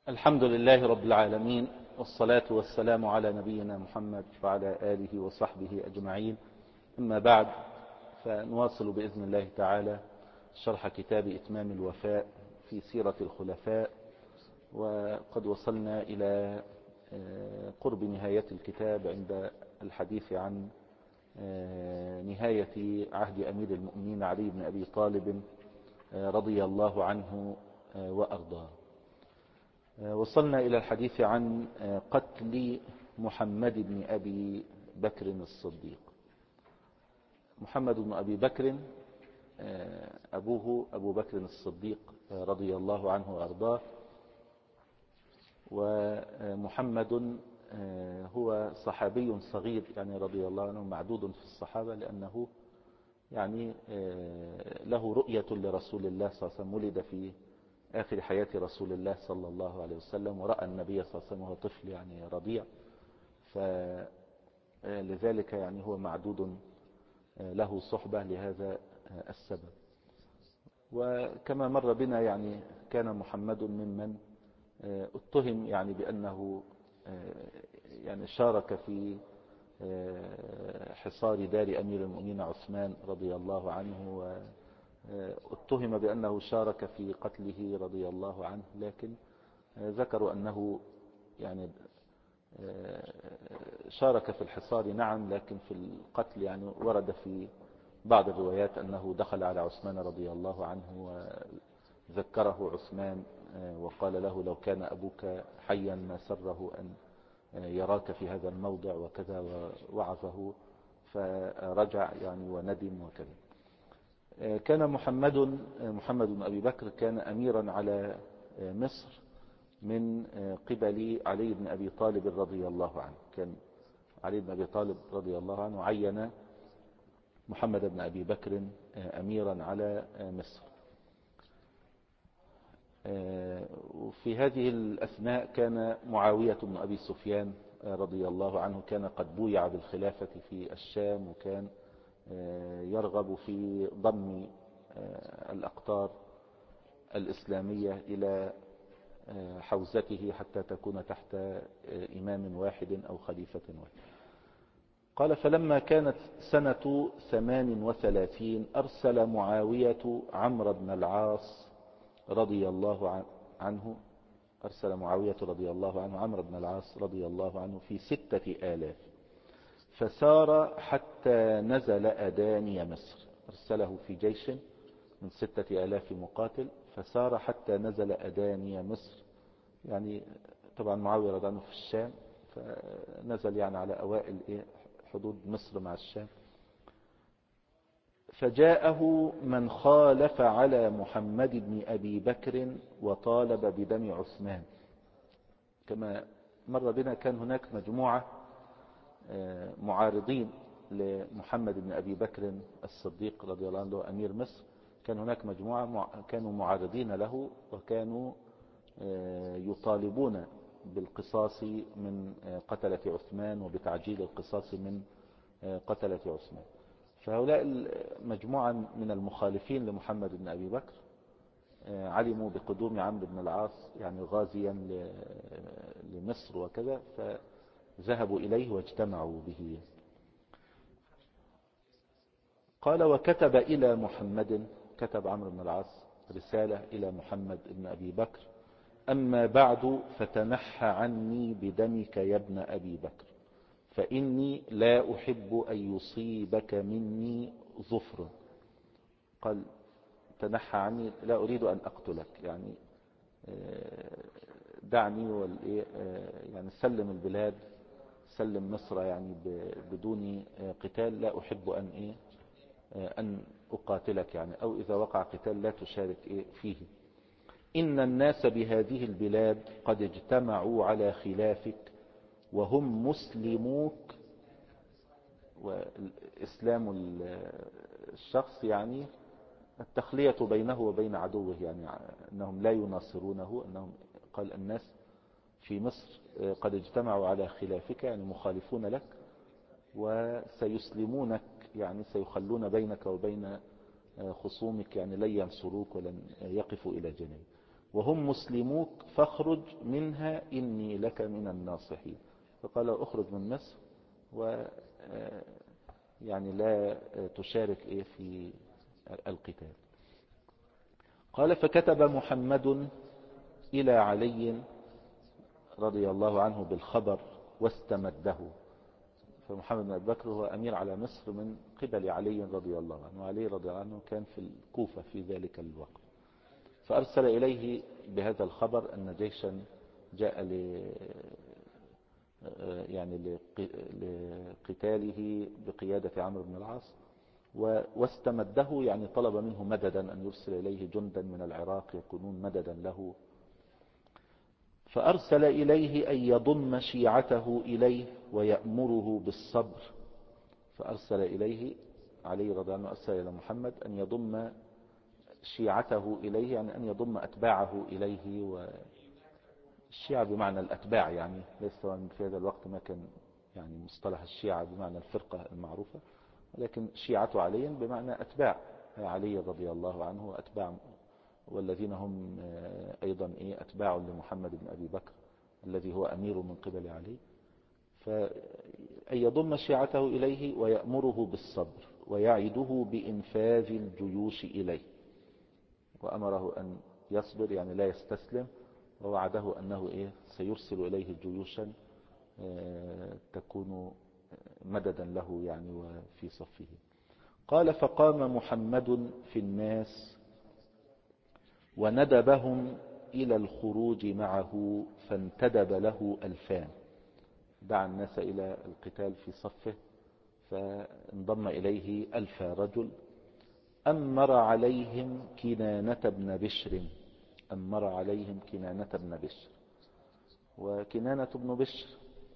الحمد لله رب العالمين، والصلاة والسلام على نبينا محمد وعلى آله وصحبه أجمعين. أما بعد، فنواصل بإذن الله تعالى شرح كتاب إتمام الوفاء في سيرة الخلفاء، وقد وصلنا إلى قرب نهاية الكتاب عند الحديث عن نهاية عهد أمير المؤمنين علي بن أبي طالب رضي الله عنه وأرضاه. وصلنا إلى الحديث عن قتل محمد بن أبي بكر الصديق. محمد بن أبي بكر أبوه أبو بكر الصديق رضي الله عنه وأرضاه، ومحمد هو صحابي صغير يعني رضي الله عنه، معدود في الصحابة، لأنه يعني له رؤية لرسول الله صلى الله عليه وسلم، ولد في آخر حياة رسول الله صلى الله عليه وسلم، ورأى النبي صلى الله عليه وسلم وهو طفل يعني رضيع، فلذلك يعني هو معدود له صحبة لهذا السبب. وكما مر بنا يعني كان محمد ممن اتهم يعني بأنه يعني شارك في حصار دار أمير المؤمنين عثمان رضي الله عنه، واتهم بأنه شارك في قتله رضي الله عنه، لكن ذكروا أنه يعني شارك في الحصار نعم، لكن في القتل يعني ورد في بعض الروايات أنه دخل على عثمان رضي الله عنه وذكره عثمان وقال له: لو كان أبوك حيا ما سره أن يراك في هذا الموضع وكذا، ووعظه فرجع يعني وندم وكذا. كان محمد بن أبي بكر كان أميرا على مصر من قبل علي بن أبي طالب رضي الله عنه. كان علي بن أبي طالب رضي الله عنه عين محمد بن أبي بكر أميرا على مصر. وفي هذه الأثناء كان معاوية بن أبي سفيان رضي الله عنه كان قد بويع بالخلافة في الشام، وكان يرغب في ضم الأقطار الإسلامية إلى حوزته حتى تكون تحت إمام واحد أو خليفة واحد. قال: فلما كانت سنة 38 أرسل معاوية عمرو بن العاص رضي الله عنه عمرو بن العاص رضي الله عنه في 6000، فسار حتى نزل أداني مصر. أرسله في جيش من 6000 مقاتل، فسار حتى نزل أداني مصر. يعني طبعا معاوية رضي الله عنه في الشام، فنزل يعني على أوائل حدود مصر مع الشام. فجاءه من خالف على محمد بن أبي بكر وطالب بدم عثمان. كما مر بنا كان هناك مجموعة معارضين لمحمد بن أبي بكر الصديق رضي الله عنه أمير مصر. كان هناك مجموعة كانوا معارضين له، وكانوا يطالبون بالقصاص من قتلة عثمان وبتعجيل القصاص من قتلة عثمان. فهؤلاء مجموعة من المخالفين لمحمد بن أبي بكر علموا بقدوم عمرو بن العاص يعني غازيا لمصر وكذا، فذهبوا إليه واجتمعوا به. قال: وكتب إلى محمد، كتب عمرو بن العاص رسالة إلى محمد بن أبي بكر: أما بعد فتنحى عني بدمك يا ابن أبي بكر، فإني لا أحب أن يصيبك مني ظفر. قال: تنحى عني، لا أريد أن أقتلك، يعني دعني يعني سلم البلاد، سلم مصر يعني بدون قتال، لا أحب أن أقاتلك يعني، أو إذا وقع قتال لا تشارك فيه. إن الناس بهذه البلاد قد اجتمعوا على خلافك، وهم مسلموك. وإسلام الشخص يعني التخلية بينه وبين عدوه، يعني أنهم لا يناصرونه. أنهم قال: الناس في مصر قد اجتمعوا على خلافك، يعني مخالفون لك، وسيسلمونك، يعني سيخلون بينك وبين خصومك، يعني لن ينصروك ولن يقفوا إلى جانبك. وهم مسلموك فاخرج منها إني لك من الناصحين. فقال اخرج من مصر و يعني لا تشارك في القتال. قال فكتب محمد إلى علي رضي الله عنه بالخبر واستمده. فمحمد بن أبي بكر هو أمير على مصر من قبل علي رضي الله عنه، وعلي رضي الله عنه كان في الكوفة في ذلك الوقت. فأرسل إليه بهذا الخبر أن جيشا جاء يعني لقتاله بقيادة عمرو بن العاص، واستمده يعني طلب منه مددا أن يرسل إليه جندا من العراق يكونون مددا له. فأرسل إليه أن يضم شيعته إليه ويأمره بالصبر. فأرسل إليه علي رضي الله عنه، أرسل إلى محمد أن يضم شيعته إليه، يعني أن يضم أتباعه إليه. والشيعة بمعنى الأتباع، يعني ليس في هذا الوقت ما كان يعني مصطلح الشيعة بمعنى الفرقة المعروفة، لكن شيعة علي بمعنى أتباع علي رضي الله عنه وأتباع، والذين هم أيضا أتباع لمحمد بن أبي بكر الذي هو أمير من قبل علي. فأن يضم شيعته إليه ويأمره بالصبر ويعده بإنفاذ الجيوش إليه، وأمره أن يصبر يعني لا يستسلم، ووعده أنه سيرسل إليه جيوشا تكون مددا له يعني وفي صفه. قال فقام محمد في الناس وندبهم إلى الخروج معه، فانتدب له 2000. دعا الناس إلى القتال في صفه، فانضم إليه 1000 رجل. أمر عليهم كنانة بن بشر. أمر عليهم كنانة بن بشر. وكنانة بن بشر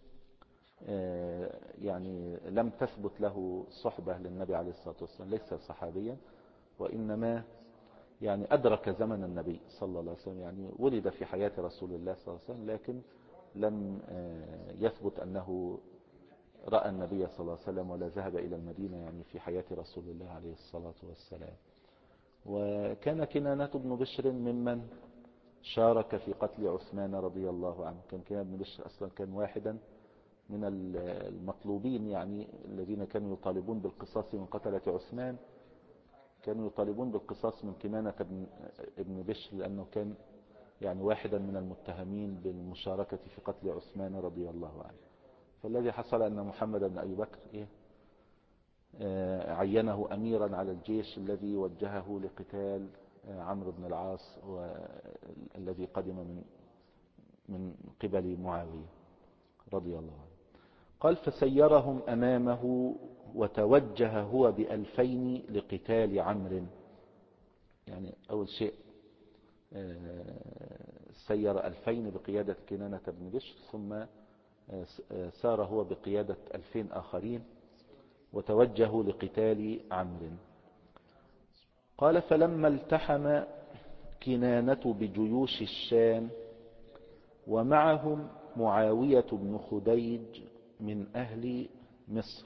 يعني لم تثبت له صحبة للنبي عليه الصلاة والسلام، ليس صحابيا، وإنما يعني أدرك زمن النبي صلى الله عليه وسلم، يعني ولد في حياة رسول الله صلى الله عليه وسلم، لكن لم يثبت أنه رأى النبي صلى الله عليه وسلم ولا ذهب إلى المدينة يعني في حياة رسول الله عليه الصلاة والسلام. وكان كنانة بن بشر ممن شارك في قتل عثمان رضي الله عنه. كان كنانة بن بشر أصلا كان واحدا من المطلوبين، يعني الذين كانوا يطالبون بالقصاص من قتلة عثمان، كانوا يطالبون بالقصاص من كنانة ابن بشر، لأنه كان يعني واحدا من المتهمين بالمشاركة في قتل عثمان رضي الله عنه. فالذي حصل أن محمد بن أبي بكر عينه أميرا على الجيش الذي وجهه لقتال عمرو بن العاص والذي قدم من قبل معاوية رضي الله عنه. قال فسيرهم أمامه وتوجه هو ب2000 لقتال عمرو. يعني أول شيء سير 2000 بقيادة كنانة بن بشر، ثم سار هو بقيادة 2000 آخرين وتوجهوا لقتال عمرو. قال فلما التحم كنانة بجيوش الشام ومعهم معاوية بن خديج من أهل مصر.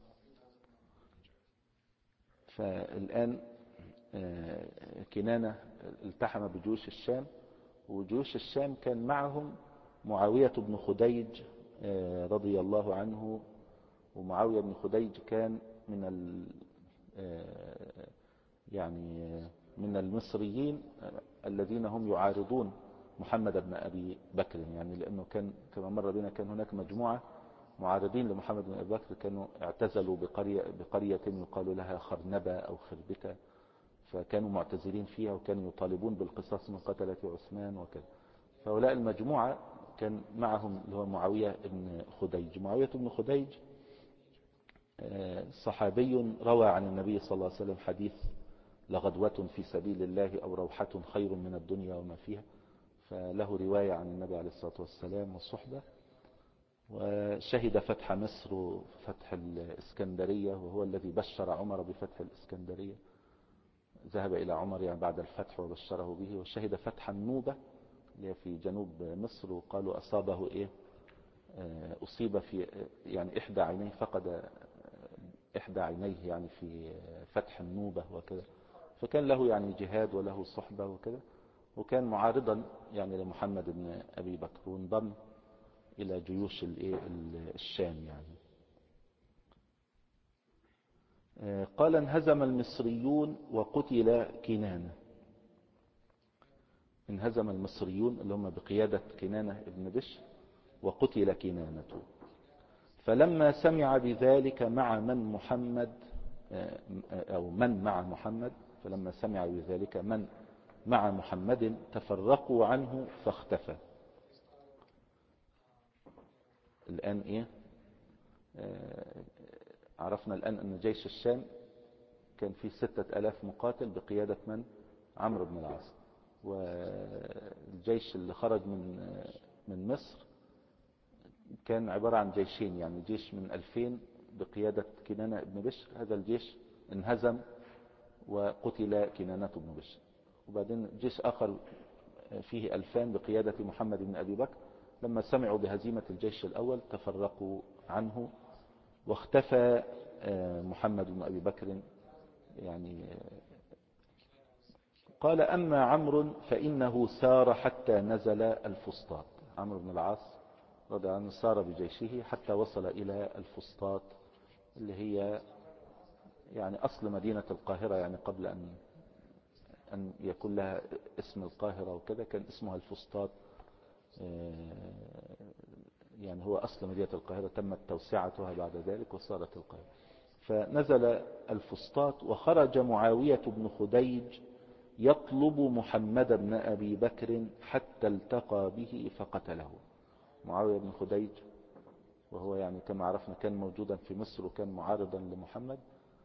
فالآن كنانة التحم بجيوش الشام، وجيوش الشام كان معهم معاوية بن خديج رضي الله عنه. ومعاوية بن خديج كان يعني من المصريين الذين هم يعارضون محمد بن أبي بكر، يعني لأنه كان كما مر بنا كان هناك مجموعة معارضين لمحمد بن أبي بكر، كانوا اعتزلوا بقرية يقال لها خرنبة أو خربتة، فكانوا معتزلين فيها وكانوا يطالبون بالقصاص من قتلة عثمان وكذا. فهؤلاء المجموعة كان معهم اللي هو معاوية بن خديج. معاوية بن خديج صحابي روى عن النبي صلى الله عليه وسلم حديث لغدوة في سبيل الله أو روحة خير من الدنيا وما فيها، فله رواية عن النبي عليه الصلاة والسلام والصحبة. وشهد فتح مصر وفتح الإسكندرية، وهو الذي بشر عمر بفتح الإسكندرية، ذهب إلى عمر يعني بعد الفتح وبشره به. وشهد فتح النوبة اللي في جنوب مصر، وقالوا أصابه أصيب في يعني إحدى عينيه، فقد إحدى عينيه يعني في فتح النوبة وكذا. فكان له يعني جهاد وله صحبة وكذا. وكان معارضا يعني لمحمد بن أبي بكر، وانضم إلى جيوش الشام يعني. قال انهزم المصريون وقتل كنانة. انهزم المصريون اللي هم بقيادة كنانة ابن بشر، وقتل كنانة. فلما سمع بذلك مع من محمد أو من مع محمد، فلما سمع بذلك من مع محمد تفرقوا عنه فاختفى. الآن إيه؟ عرفنا الآن أن جيش الشام كان فيه 6000 مقاتل بقيادة من؟ عمرو بن العاص. والجيش اللي خرج من مصر كان عبارة عن جيشين، يعني جيش من 2000 بقيادة كنانة بن بشر، هذا الجيش انهزم وقتل كنانة بن بشر. وبعدين جيش آخر فيه 2000 بقيادة محمد بن أبي بكر، لما سمعوا بهزيمة الجيش الأول تفرقوا عنه واختفى محمد بن أبي بكر يعني. قال أما عمرو فإنه سار حتى نزل الفسطاط. عمرو بن العاص رضي الله عنه سار بجيشه حتى وصل إلى الفسطاط، اللي هي يعني أصل مدينة القاهرة، يعني قبل أن يكون لها اسم القاهرة وكذا كان اسمها الفسطاط. يعني هو أصل مدينة القاهرة، تمت توسعتها بعد ذلك وصارت القاهرة. فنزل الفسطاط، وخرج معاوية بن خديج يطلب محمد بن أبي بكر حتى التقى به فقتله. معاوية بن خديج وهو يعني كما عرفنا كان موجودا في مصر وكان معارضا لمحمد،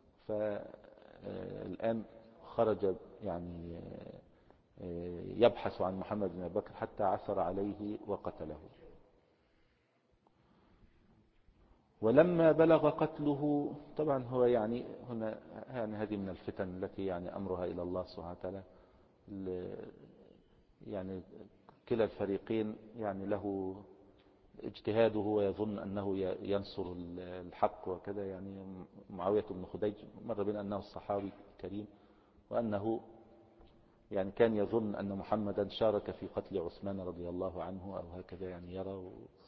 فالآن خرج يعني يبحث عن محمد بن أبي بكر حتى عثر عليه وقتله. ولما بلغ قتله، طبعا هو يعني هنا يعني هذه من الفتن التي يعني أمرها إلى الله سبحانه وتعالى. يعني كلا الفريقين يعني له اجتهاده ويظن أنه ينصر الحق وكذا. يعني معاوية بن خديج مر بنا أنه الصحابي كريم، وأنه يعني كان يظن أن محمدا شارك في قتل عثمان رضي الله عنه أو هكذا يعني يرى،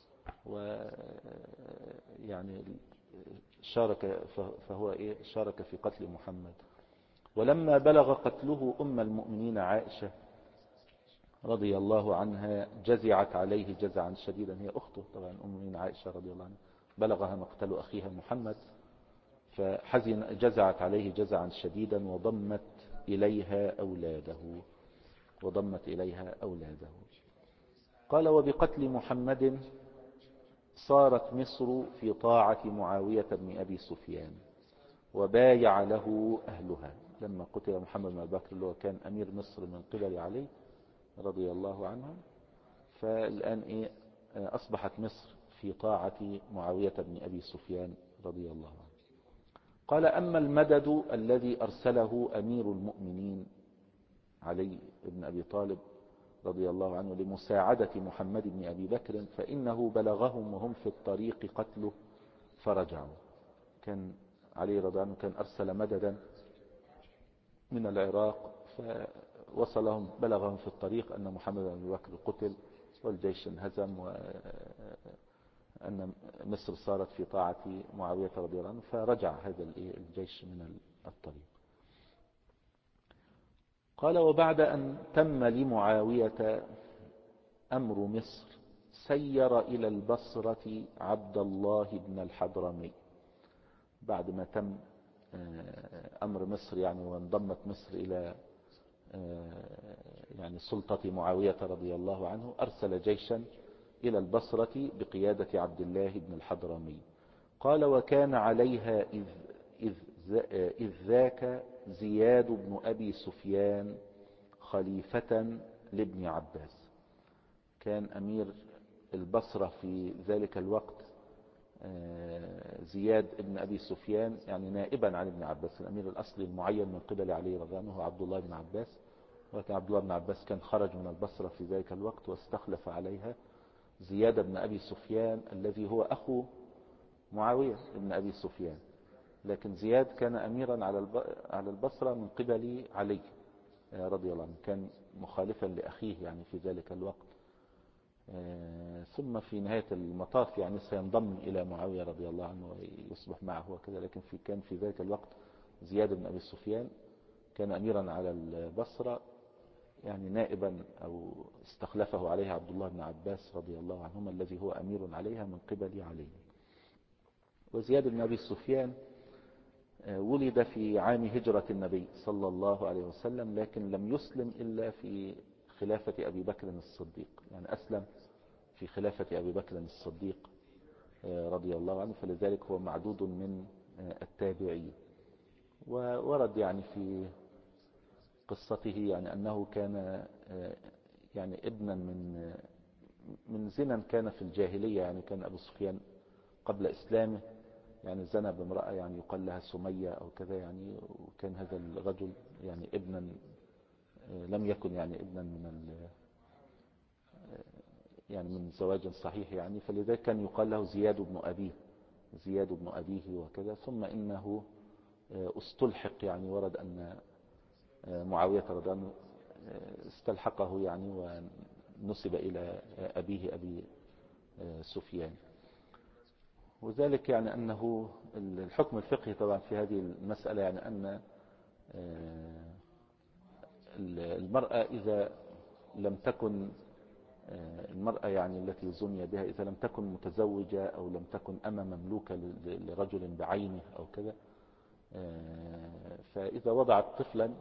يعني شارك، فهو شارك في قتل محمد. ولما بلغ قتله أم المؤمنين عائشة رضي الله عنها جزعت عليه جزعا شديدا. هي أخته طبعا أم المؤمنين عائشة رضي الله عنها، بلغها مقتل أخيها محمد، فحزن جزعت عليه جزعا شديدا وضمت إليها أولاده. قال وبقتل محمد صارت مصر في طاعة معاوية بن أبي سفيان، وبايع له أهلها. لما قتل محمد بن أبي بكر اللي هو كان أمير مصر من قبل علي رضي الله عنه، فالآن أصبحت مصر في طاعة معاوية بن أبي سفيان رضي الله عنه. قال أما المدد الذي أرسله أمير المؤمنين علي بن أبي طالب رضي الله عنه لمساعدة محمد بن أبي بكر فإنه بلغهم وهم في الطريق قتله فرجعوا. كان علي رضي الله عنه كان أرسل مددا من العراق، فوصلهم بلغهم في الطريق أن محمد بن أبي بكر قتل والجيش انهزم وأن مصر صارت في طاعة معاوية رضي الله عنه، فرجع هذا الجيش من الطريق. قال وبعد أن تم لمعاوية أمر مصر سير إلى البصرة عبد الله بن الحضرمي. بعد ما تم أمر مصر يعني وانضمت مصر إلى يعني سلطة معاوية رضي الله عنه، أرسل جيشا إلى البصرة بقيادة عبد الله بن الحضرمي. قال وكان عليها إذ ذاك زياد بن أبي سفيان خليفة لابن عباس. كان أمير البصرة في ذلك الوقت زياد بن أبي سفيان، يعني نائبا عن ابن عباس. الأمير الأصلي المعين من قبل علي رضي الله عنه هو عبد الله بن عباس، ولكن عبد الله بن عباس كان خرج من البصرة في ذلك الوقت واستخلف عليها زياد بن أبي سفيان الذي هو أخو معاوية بن أبي سفيان. لكن زياد كان أميرا على البصرة من قبل علي، رضي الله عنه، كان مخالفا لأخيه يعني في ذلك الوقت. ثم في نهاية المطاف يعني سينضم إلى معاوية رضي الله عنه ويصبح معه وكذا. لكن كان في ذلك الوقت زياد بن أبي سفيان كان أميرا على البصرة، يعني نائبا أو استخلفه عليه عبد الله بن عباس رضي الله عنهما الذي هو أمير عليها من قبل علي. وزياد بن أبي سفيان ولد في عام هجرة النبي صلى الله عليه وسلم، لكن لم يسلم إلا في خلافة أبي بكر الصديق، يعني أسلم في خلافة أبي بكر الصديق رضي الله عنه، فلذلك هو معدود من التابعين. وورد يعني في قصته يعني أنه كان يعني ابنا من زنا كان في الجاهلية. يعني كان أبو سفيان قبل إسلامه يعني زنى بامرأة يعني يقال لها سمية أو كذا يعني، وكان هذا الرجل يعني ابنا لم يكن يعني ابنا يعني من زواج صحيح يعني، فلذلك كان يقال له زياد بن أبيه، زياد بن أبيه وكذا. ثم إنه استلحق، يعني ورد أن معاوية رضي الله عنه استلحقه يعني ونسب إلى أبيه أبي سفيان. وذلك يعني أنه الحكم الفقهي طبعا في هذه المسألة يعني أن المرأة إذا لم تكن المرأة يعني التي زني بها إذا لم تكن متزوجة أو لم تكن أما مملوكة لرجل بعينه أو كذا، فإذا وضعت طفلا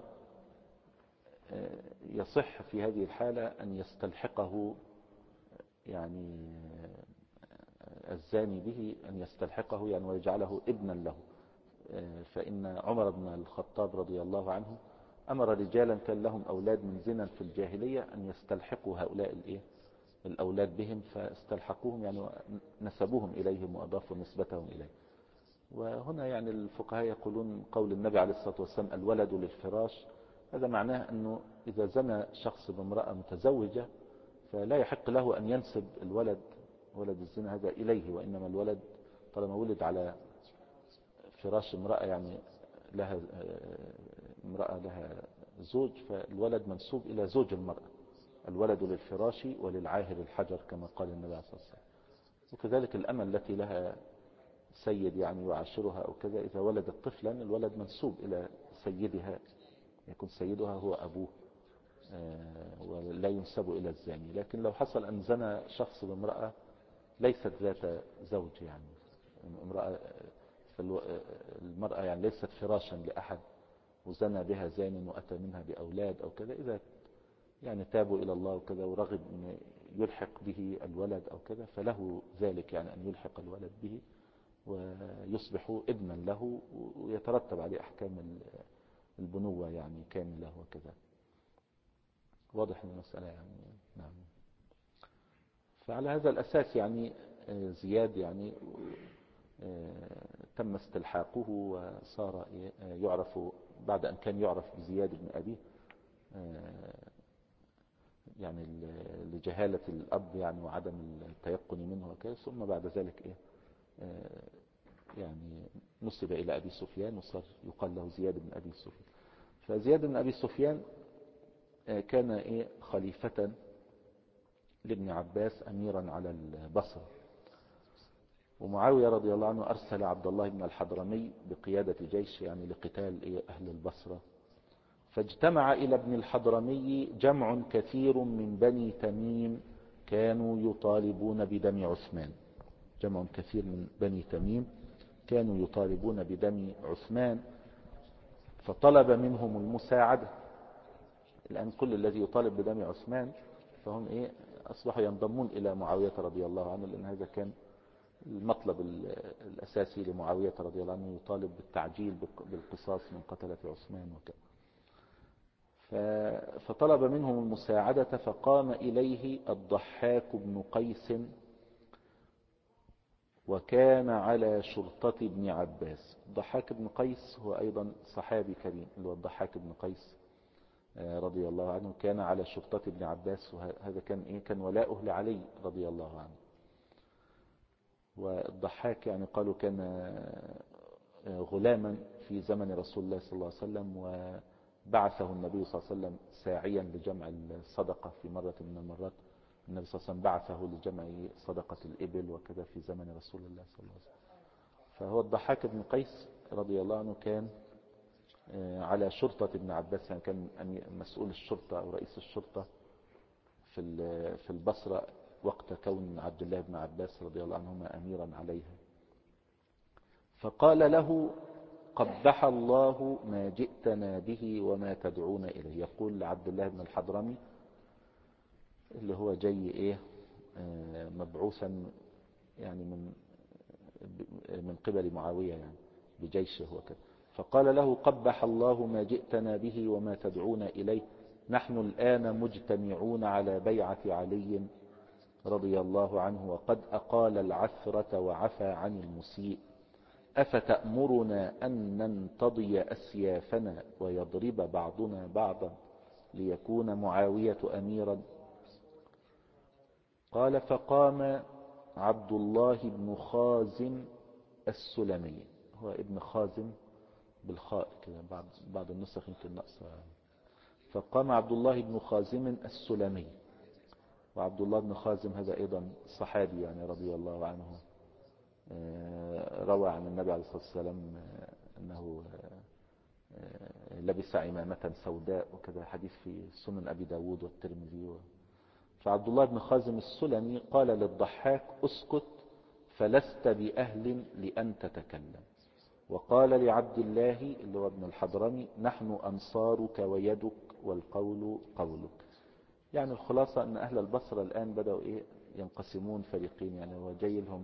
يصح في هذه الحالة أن يستلحقه يعني الزاني به، أن يستلحقه يعني ويجعله ابنا له. فإن عمر بن الخطاب رضي الله عنه أمر رجالا كان لهم أولاد من زنا في الجاهلية أن يستلحقوا هؤلاء الأولاد بهم، فاستلحقوهم يعني نسبوهم إليهم وأضافوا نسبتهم إليه. وهنا يعني الفقهاء يقولون قول النبي عليه الصلاة والسلام الولد للفراش، هذا معناه أنه إذا زنى شخص بامرأة متزوجة فلا يحق له أن ينسب الولد ولد الزنا هذا إليه، وإنما الولد طالما ولد على فراش امرأة يعني لها امرأة لها زوج، فالولد منسوب إلى زوج المرأة. الولد للفراش وللعاهر الحجر كما قال النبي عليه الصلاة والسلام. وكذلك الأمة التي لها سيد يعني يعاشرها أو كذا، إذا ولدت طفلا الولد منسوب إلى سيدها، يكون سيدها هو أبوه ولا ينسب إلى الزاني. لكن لو حصل أن زنى شخص بامرأة ليست ذات زوج، يعني المرأة يعني ليست فراشا لأحد وزنى بها زان وأتى منها بأولاد أو كذا، إذا يعني تابوا إلى الله وكذا ورغب أن يلحق به الولد أو كذا فله ذلك، يعني أن يلحق الولد به ويصبح ابنا له ويترتب عليه أحكام البنوة يعني كاملة وكذا. واضح المسألة يعني. نعم. فعلى هذا الأساس يعني زياد يعني تم استلحاقه وصار يعرف بعد أن كان يعرف بزياد بن أبيه يعني لجهالة الأب يعني وعدم التيقن منه وكذا، ثم بعد ذلك يعني نسب إلى أبي سفيان وصار يقال له زياد بن أبي سفيان. فزياد بن أبي سفيان كان خليفة لابن عباس أميرا على البصرة. ومعاوية رضي الله عنه أرسل عبد الله بن الحضرمي بقيادة جيش يعني لقتال أهل البصرة، فاجتمع إلى ابن الحضرمي جمع كثير من بني تميم كانوا يطالبون بدم عثمان. جمع كثير من بني تميم كانوا يطالبون بدم عثمان، فطلب منهم المساعدة. الآن كل الذي يطالب بدم عثمان فهم أصبحوا ينضمون إلى معاوية رضي الله عنه، لأن هذا كان المطلب الأساسي لمعاوية رضي الله عنه، يطالب بالتعجيل بالقصاص من قتلة عثمان وكذا. فطلب منهم المساعدة، فقام إليه الضحاك بن قيس وكان على شرطة ابن عباس. الضحاك بن قيس هو أيضا صحابي كريم، اللي هو الضحاك بن قيس رضي الله عنه كان على شرطة ابن عباس، وهذا كان ولاؤه لعلي رضي الله عنه. والضحاك يعني قالوا كان غلاما في زمن رسول الله صلى الله عليه وسلم بعثه النبي صلى الله عليه وسلم ساعيا لجمع الصدقة في مرة من المرات. النبي صلى الله عليه وسلم بعثه لجمع صدقة الإبل وكذا في زمن رسول الله صلى الله عليه وسلم. فهو الضحاك بن قيس رضي الله عنه كان على شرطة ابن عباس، يعني كان مسؤول الشرطة أو رئيس الشرطة في البصرة وقت كون عبد الله بن عباس رضي الله عنهما أميرا عليها. فقال له: قبح الله ما جئتنا به وما تدعون إليه. يقول لعبد الله بن الحضرمي اللي هو جاي مبعوثا يعني من قبل معاوية يعني بجيشه وكذا. فقال له: قبح الله ما جئتنا به وما تدعون إليه، نحن الآن مجتمعون على بيعة علي رضي الله عنه، وقد أقال العثرة وعفى عن المسيء، أفتأمرنا أن ننتضي أسيافنا ويضرب بعضنا بعضا ليكون معاوية أميرا؟ قال: فقام عبد الله بن خازم السلمي، هو ابن خازم بالخاء كده، بعض النسخ يمكن نقصها. فقام عبد الله بن خازم السلمي، وعبد الله بن خازم هذا أيضا صحابي يعني رضي الله عنه، روى عن النبي عليه الصلاة والسلام أنه لبس عمامة سوداء وكذا، حديث في سنن أبي داود والترمذي. فعبد الله بن خازم السلمي قال للضحاك: اسكت فلست بأهل لأن تتكلم. وقال لعبد الله اللي هو ابن الحضرمي: نحن أنصارك ويدك والقول قولك. يعني الخلاصة أن أهل البصرة الآن بدأوا ينقسمون فريقين، يعني هو جاي لهم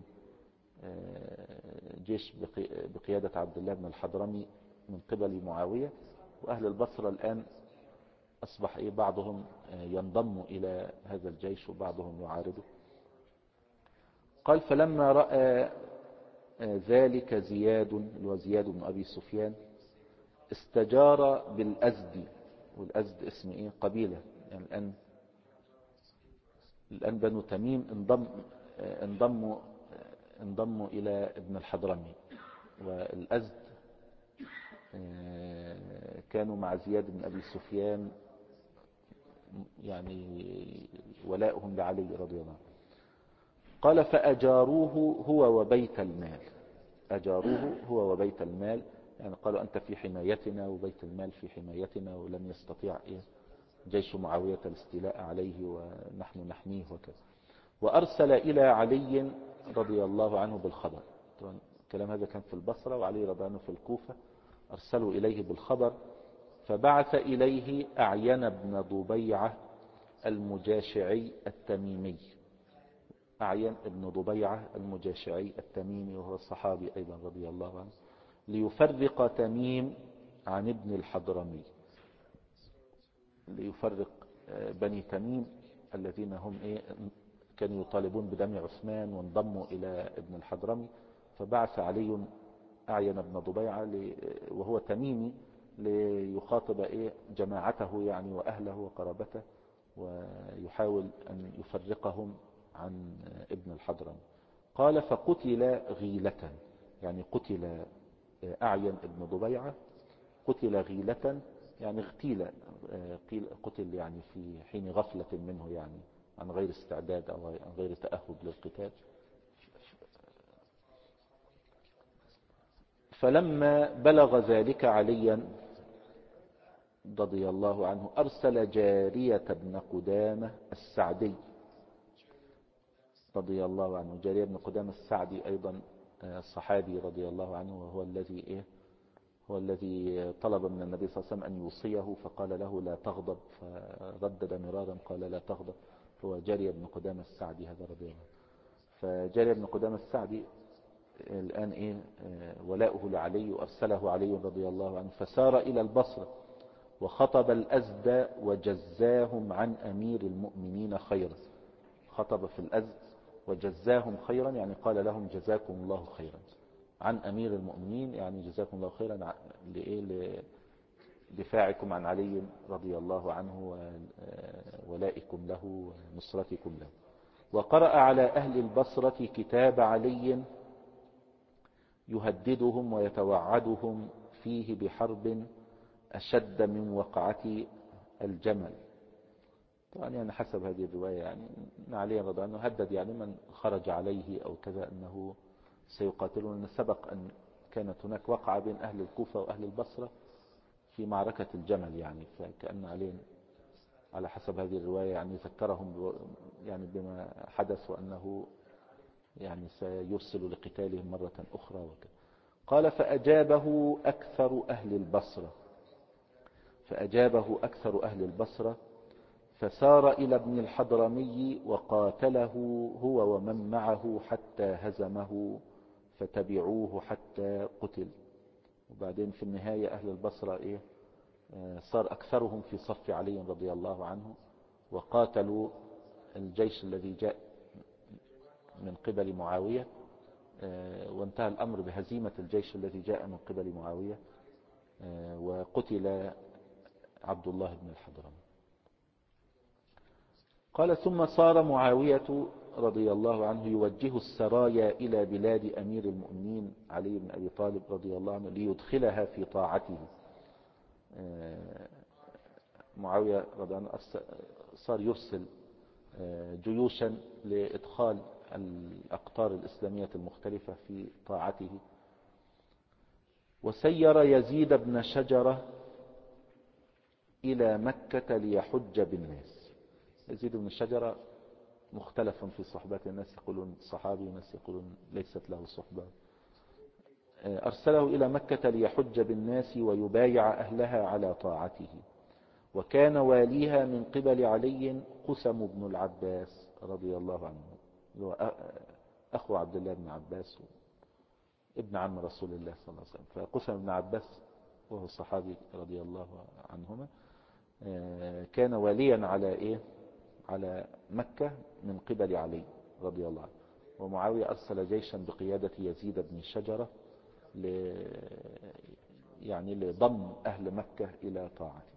جيش بقيادة عبد الله بن الحضرمي من قبل معاوية، وأهل البصرة الآن أصبح بعضهم ينضم إلى هذا الجيش وبعضهم يعارضه. قال: فلما رأى ذلك زياد وزياد بن أبي سفيان استجار بالأزد، والأزد اسم قبيلة، يعني الآن بنو تميم انضموا إلى ابن الحضرمي، والأزد كانوا مع زياد بن أبي سفيان يعني ولاؤهم لعلي رضي الله عنه. قال: فأجاروه هو وبيت المال، أجاروه هو وبيت المال، يعني قالوا: أنت في حمايتنا وبيت المال في حمايتنا، ولم يستطيع جيش معاوية الاستيلاء عليه ونحن نحميه وكذا. وأرسل إلى علي رضي الله عنه بالخبر. طبعا الكلام هذا كان في البصرة، وعلي رضي الله عنه في الكوفة. أرسلوا إليه بالخبر، فبعث إليه أعين بن ضبيعة المجاشعي التميمي. أعين بن ضبيعة المجاشعي التميمي، وهو الصحابي أيضا رضي الله عنه، ليفرق تميم عن ابن الحضرمي، ليفرق بني تميم الذين هم كانوا يطالبون بدم عثمان وانضموا إلى ابن الحضرمي. فبعث علي أعين بن ضبيعة وهو تميمي ليخاطب جماعته يعني وأهله وقرابته، ويحاول أن يفرقهم عن ابن الحضرمي. قال: فقتل غيلة، يعني قتل أعين ابن ضبيعة، قتل غيلة يعني اغتيل، قتل يعني في حين غفلة منه، يعني عن غير استعداد أو عن غير تأهب للقتال. فلما بلغ ذلك عليا رضي الله عنه أرسل جارية بن قدامة السعدي رضي الله عنه. جارية بن قدامة السعدي أيضا الصحابي رضي الله عنه، وهو الذي هو الذي طلب من النبي صلى الله عليه وسلم أن يوصيه، فقال له: لا تغضب، فردد مرارا قال: لا تغضب. هو جارية بن قدامة السعدي هذا رضي الله عنه. فجارية بن قدامة السعدي الآن ولاؤه لعلي، وأرسله علي رضي الله عنه، فسار إلى البصرة وخطب الأزد وجزاهم عن أمير المؤمنين خيرا. خطب في الأزد وجزاهم خيرا، يعني قال لهم: جزاكم الله خيرا عن أمير المؤمنين، يعني جزاكم الله خيرا لدفاعكم عن علي رضي الله عنه وولائكم له ونصرتكم له. وقرأ على أهل البصرة كتاب علي يهددهم ويتوعدهم فيه بحرب أشد من وقعة الجمل. طبعا يعني حسب هذه الرواية يعني أن علي رضي الله عنه هدد يعني من خرج عليه أو كذا أنه سيقاتلون. أن سبق أن كانت هناك وقعة بين أهل الكوفة وأهل البصرة في معركة الجمل يعني، فكأن علي على حسب هذه الرواية يعني ذكرهم يعني بما حدث وأنه يعني سيرسل لقتالهم مرة أخرى وكذا. قال فأجابه أكثر أهل البصرة فسار إلى ابن الحضرمي وقاتله هو ومن معه حتى هزمه فتبعوه حتى قتل. وبعدين في النهاية أهل البصرة صار أكثرهم في صف علي رضي الله عنه وقاتلوا الجيش الذي جاء من قبل معاوية، وانتهى الأمر بهزيمة الجيش الذي جاء من قبل معاوية، وقتل عبد الله بن الحضرمي. قال ثم صار معاوية رضي الله عنه يوجه السرايا إلى بلاد أمير المؤمنين علي بن أبي طالب رضي الله عنه ليدخلها في طاعته. معاوية رضي الله عنه صار يرسل جيوشا لإدخال الأقطار الإسلامية المختلفة في طاعته. وسير يزيد بن شجرة إلى مكة ليحج بالناس. يزيد بن شجرة مختلف في صحبته، الناس يقولون صحابي وناس يقولون ليست له صحبة. أرسله إلى مكة ليحج بالناس ويبايع أهلها على طاعته. وكان واليها من قبل علي قسم بن العباس رضي الله عنه، أخو عبد الله بن عباس ابن عم رسول الله صلى الله عليه وسلم. فقسم بن عباس وهو الصحابي رضي الله عنهما كان واليا على مكة من قبل علي رضي الله عنه. ومعاوية أرسل جيشا بقيادة يزيد بن شجرة يعني لضم أهل مكة إلى طاعته.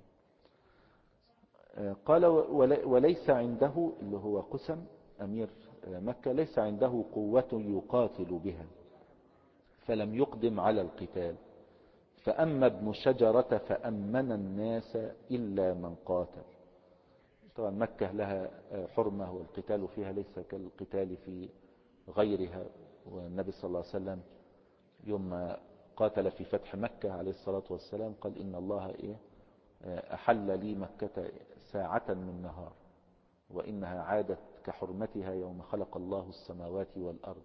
قال وليس عنده اللي هو قسم أمير مكة ليس عنده قوة يقاتل بها فلم يقدم على القتال. فأما ابن شجرة فأمن الناس إلا من قاتل. طبعا مكة لها حرمة والقتال فيها ليس كالقتال في غيرها. والنبي صلى الله عليه وسلم يوم ما قاتل في فتح مكة عليه الصلاة والسلام قال إن الله أحل لي مكة ساعة من نهار وإنها عادت كحرمتها يوم خلق الله السماوات والأرض.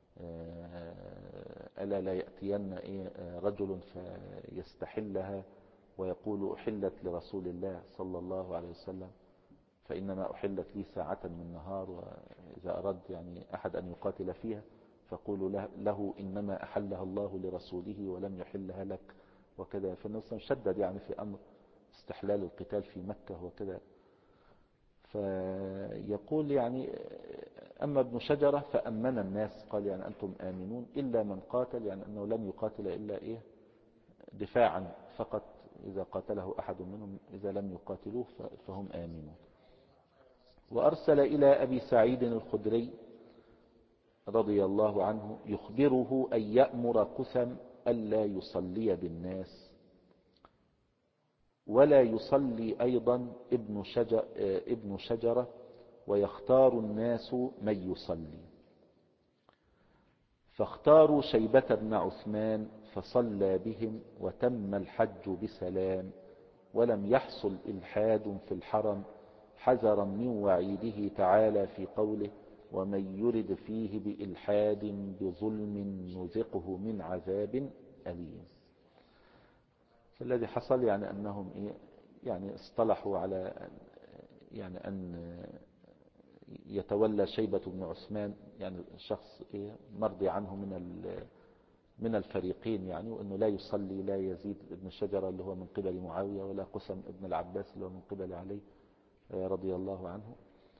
ألا لا يأتين رجل فيستحلها ويقول أحلت لرسول الله صلى الله عليه وسلم فإنما أحلت لي ساعة من نهار. وإذا أراد يعني أحد أن يقاتل فيها فقولوا له إنما أحلها الله لرسوله ولم يحلها لك وكذا. فالنصر شدد يعني في أمر استحلال القتال في مكة وكذا. فيقول يعني أما ابن شجرة فأمن الناس قال يعني أنتم آمنون إلا من قاتل، يعني أنه لن يقاتل إلا دفاعا فقط إذا قاتله أحد منهم، إذا لم يقاتلوه فهم آمنون. وأرسل إلى أبي سعيد الخدري رضي الله عنه يخبره أن يأمر قسم ألا يصلي بالناس ولا يصلي أيضا ابن شجرة ويختار الناس من يصلي. فاختاروا شيبة بن عثمان فصلى بهم وتم الحج بسلام ولم يحصل إلحاد في الحرم حذرا من وعيده تعالى في قوله ومن يرد فيه بإلحاد بظلم نذقه من عذاب أليم. فالذي حصل يعني أنهم يعني اصطلحوا على يعني أن يتولى شيبة بن عثمان يعني شخص مرضي عنه من الفريقين يعني، وأنه لا يصلي لا يزيد بن شجرة اللي هو من قبل معاوية ولا قسم ابن العباس اللي هو من قبل علي رضي الله عنه.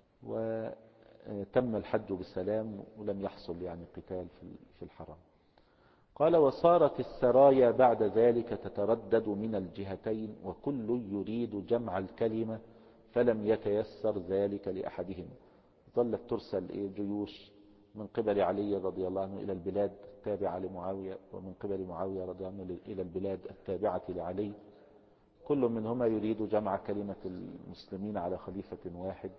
وتم الحج بسلام ولم يحصل يعني قتال في الحرم. قال وصارت السرايا بعد ذلك تتردد من الجهتين وكل يريد جمع الكلمة فلم يتيسر ذلك لأحدهم. ظلت ترسل جيوش من قبل علي رضي الله عنه إلى البلاد التابعة لمعاوية ومن قبل معاوية رضي الله عنه إلى البلاد التابعة لعلي. كل منهما يريد جمع كلمة المسلمين على خليفة واحد.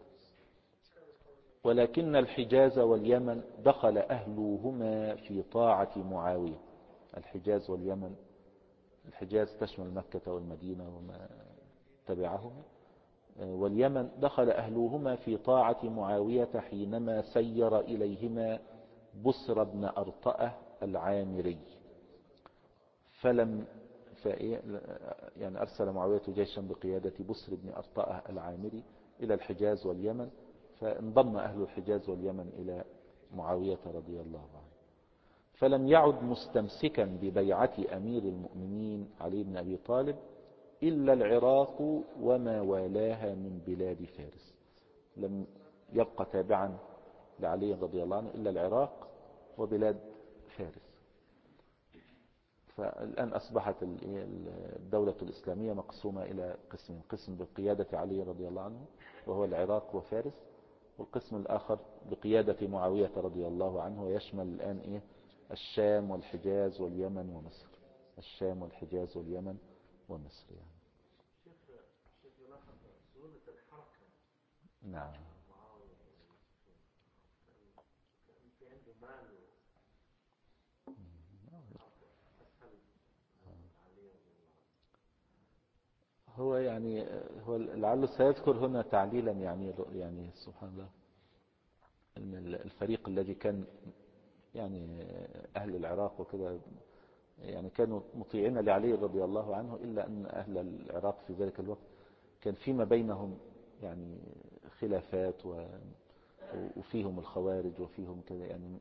ولكن الحجاز واليمن دخل أهلهما في طاعة معاوية. الحجاز واليمن، الحجاز تشمل مكة والمدينة وما تبعهما، واليمن دخل أهلهما في طاعة معاوية حينما سير إليهما بسر بن أرطأة العامري. يعني أرسل معاوية جيشا بقيادة بسر بن أرطأة العامري إلى الحجاز واليمن، فانضم أهل الحجاز واليمن إلى معاوية رضي الله عنه. فلم يعد مستمسكا ببيعة أمير المؤمنين علي بن أبي طالب إلا العراق وما والاها من بلاد فارس. لم يبقى تابعا لعلي رضي الله عنه إلا العراق وبلاد فارس. فالآن أصبحت الدولة الإسلامية مقسومة إلى قسمين: قسم بقيادة علي رضي الله عنه وهو العراق وفارس، والقسم الآخر بقيادة معاوية رضي الله عنه ويشمل الآن الشام والحجاز واليمن ومصر. الشام والحجاز واليمن ومصر يعني. شيخ يلاحظ سهولة الحركة. نعم. في عنده مال هو يعني هو لعله سيذكر هنا تعليلا يعني سبحان الله ان الفريق الذي كان يعني اهل العراق وكذا يعني كانوا مطيعين لعلي رضي الله عنه، الا ان اهل العراق في ذلك الوقت كان فيما بينهم يعني خلافات وفيهم الخوارج وفيهم كذا يعني،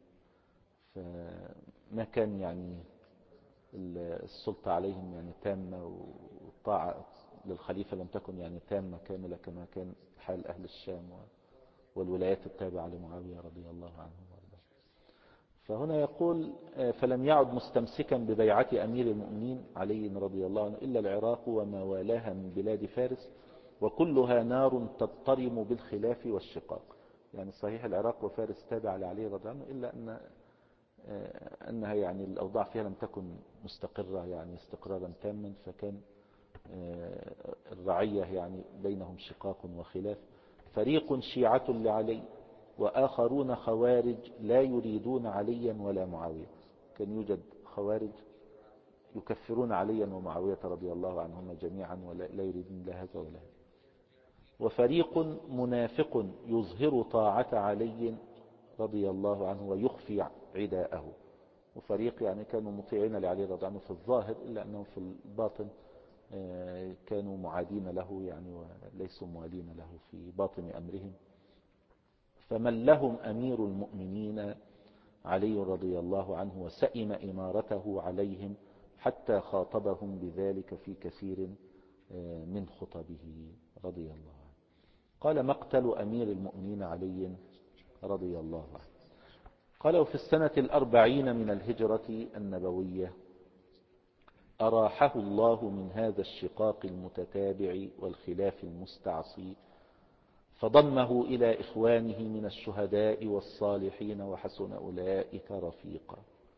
فما كان يعني السلطة عليهم يعني تامة، والطاعة للخليفة لم تكن يعني تامة كاملة كما كان حال أهل الشام والولايات التابعة لمعاوية رضي الله عنه. فهنا يقول: فلم يعد مستمسكا ببيعة أمير المؤمنين علي رضي الله عنه إلا العراق وما والاها من بلاد فارس، وكلها نار تضطرم بالخلاف والشقاق. يعني صحيح العراق وفارس تابع لعلي رضي الله عنه، إلا أنها يعني الأوضاع فيها لم تكن مستقرة يعني استقرارا تاما، فكان الرعية يعني بينهم شقاق وخلاف. فريق شيعة لعلي وآخرون خوارج لا يريدون عليا ولا معاوية. كان يوجد خوارج يكفرون عليا ومعاوية رضي الله عنهما جميعا ولا يريدون لا هذا ولا هذا. وفريق منافق يظهر طاعة علي رضي الله عنه ويخفي عداءه. وفريق يعني كانوا مطيعين لعلي رضي الله عنه في الظاهر، إلا أنهم في الباطن كانوا معادين له يعني وليسوا موالين له في باطن أمرهم. فمن لهم أمير المؤمنين علي رضي الله عنه وسئم إمارته عليهم حتى خاطبهم بذلك في كثير من خطبه رضي الله عنه. قال: مقتل أمير المؤمنين علي رضي الله عنه. قال: وفي السنة 40 من الهجرة النبوية أراحه الله من هذا الشقاق المتتابع والخلاف المستعصي، فضمه إلى إخوانه من الشهداء والصالحين وحسن أولئك رفيقا.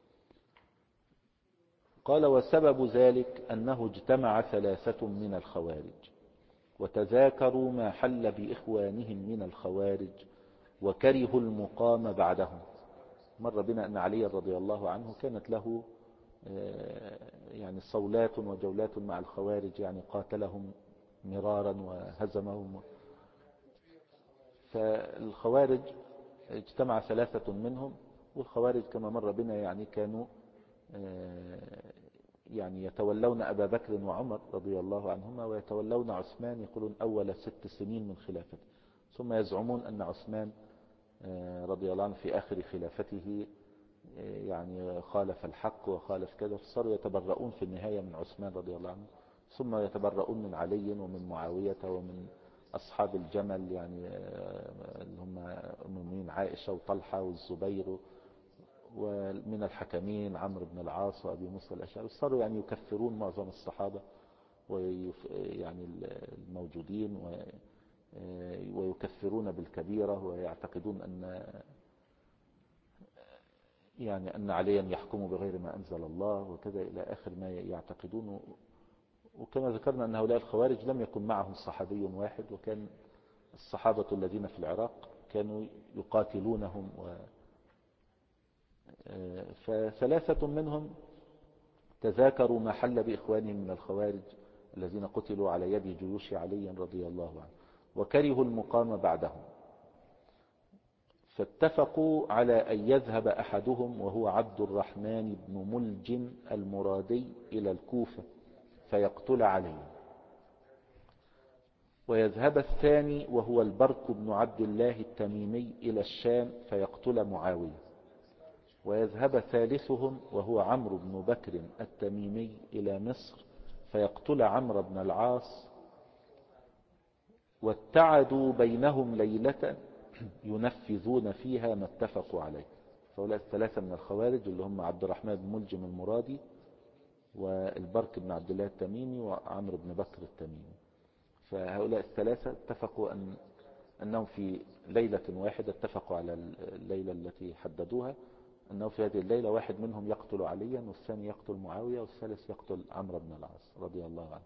قال: وسبب ذلك أنه اجتمع 3 من الخوارج وتذاكروا ما حل بإخوانهم من الخوارج وكرهوا المقام بعدهم. مر بنا أن علي رضي الله عنه كانت له يعني صولات وجولات مع الخوارج، يعني قاتلهم مرارا وهزمهم. فالخوارج اجتمع 3 منهم، والخوارج كما مر بنا يعني كانوا يعني يتولون أبا بكر وعمر رضي الله عنهما، ويتولون عثمان يقولون أول 6 سنين من خلافته، ثم يزعمون أن عثمان رضي الله عنه في آخر خلافته يعني خالف الحق وخالف كذا، فصاروا يتبرؤون في النهاية من عثمان رضي الله عنه، ثم يتبرؤون من علي ومن معاوية ومن أصحاب الجمل يعني اللي هم المؤمنين عائشة وطلحة والزبير، ومن الحكمين عمرو بن العاص وأبي موسى الأشعري. صاروا يعني يكفرون معظم الصحابة يعني الموجودين، ويكفرون بالكبيرة، ويعتقدون أن عليا يحكم بغير ما أنزل الله وكذا إلى آخر ما يعتقدون. وكما ذكرنا أن هؤلاء الخوارج لم يكن معهم صحابي واحد، وكان الصحابة الذين في العراق كانوا يقاتلونهم فثلاثة منهم تذاكروا ما حل بإخوانهم من الخوارج الذين قتلوا على يد جيوش علي رضي الله عنه، وكرهوا المقام بعدهم، فاتفقوا على أن يذهب أحدهم وهو عبد الرحمن بن ملجم المرادي إلى الكوفة فيقتل علي، ويذهب الثاني وهو البرك بن عبد الله التميمي إلى الشام فيقتل معاوية، ويذهب ثالثهم وهو عمرو بن بكر التميمي إلى مصر فيقتل عمرو بن العاص، واتعدوا بينهم ليلة ينفذون فيها ما اتفقوا عليه. فهؤلاء الثلاثة من الخوارج اللي هم عبد الرحمن بن ملجم المرادي والبرك بن عبد الله التميمي وعمرو بن بكر التميمي، فهؤلاء الثلاثة اتفقوا أنهم في ليلة واحدة اتفقوا على الليلة التي حددوها، أنه في هذه الليلة واحد منهم يقتل عليا، والثاني يقتل معاوية، والثالث يقتل عمرو بن العاص رضي الله عنه.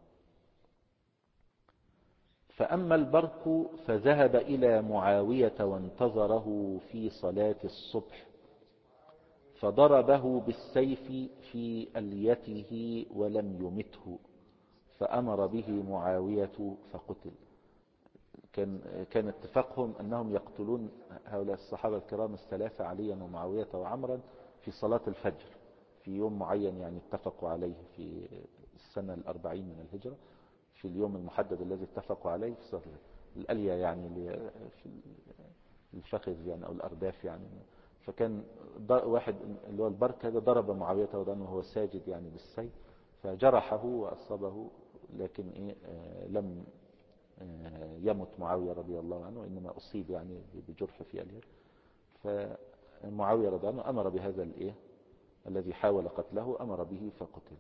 فأما البرك فذهب إلى معاوية وانتظره في صلاة الصبح فضربه بالسيف في أليته ولم يمته، فأمر به معاوية فقتل. كان اتفاقهم أنهم يقتلون هؤلاء الصحابة الكرام الثلاثة عليا ومعاوية وعمرا في صلاة الفجر في يوم معين، يعني اتفقوا عليه في السنة 40 من الهجرة، في اليوم المحدد الذي اتفقوا عليه في صلاة الألية، يعني في الفخذ يعني أو الأرداف يعني. فكان واحد اللي هو البرك هذا ضرب معاوية وهو ساجد يعني بالسيف فجرحه وأصابه، لكن لم يمت معاوية رضي الله عنه، إنما أصيب يعني بجرح في اليد. فمعاوية رضي الله عنه أمر بهذا الذي حاول قتله أمر به فقتل.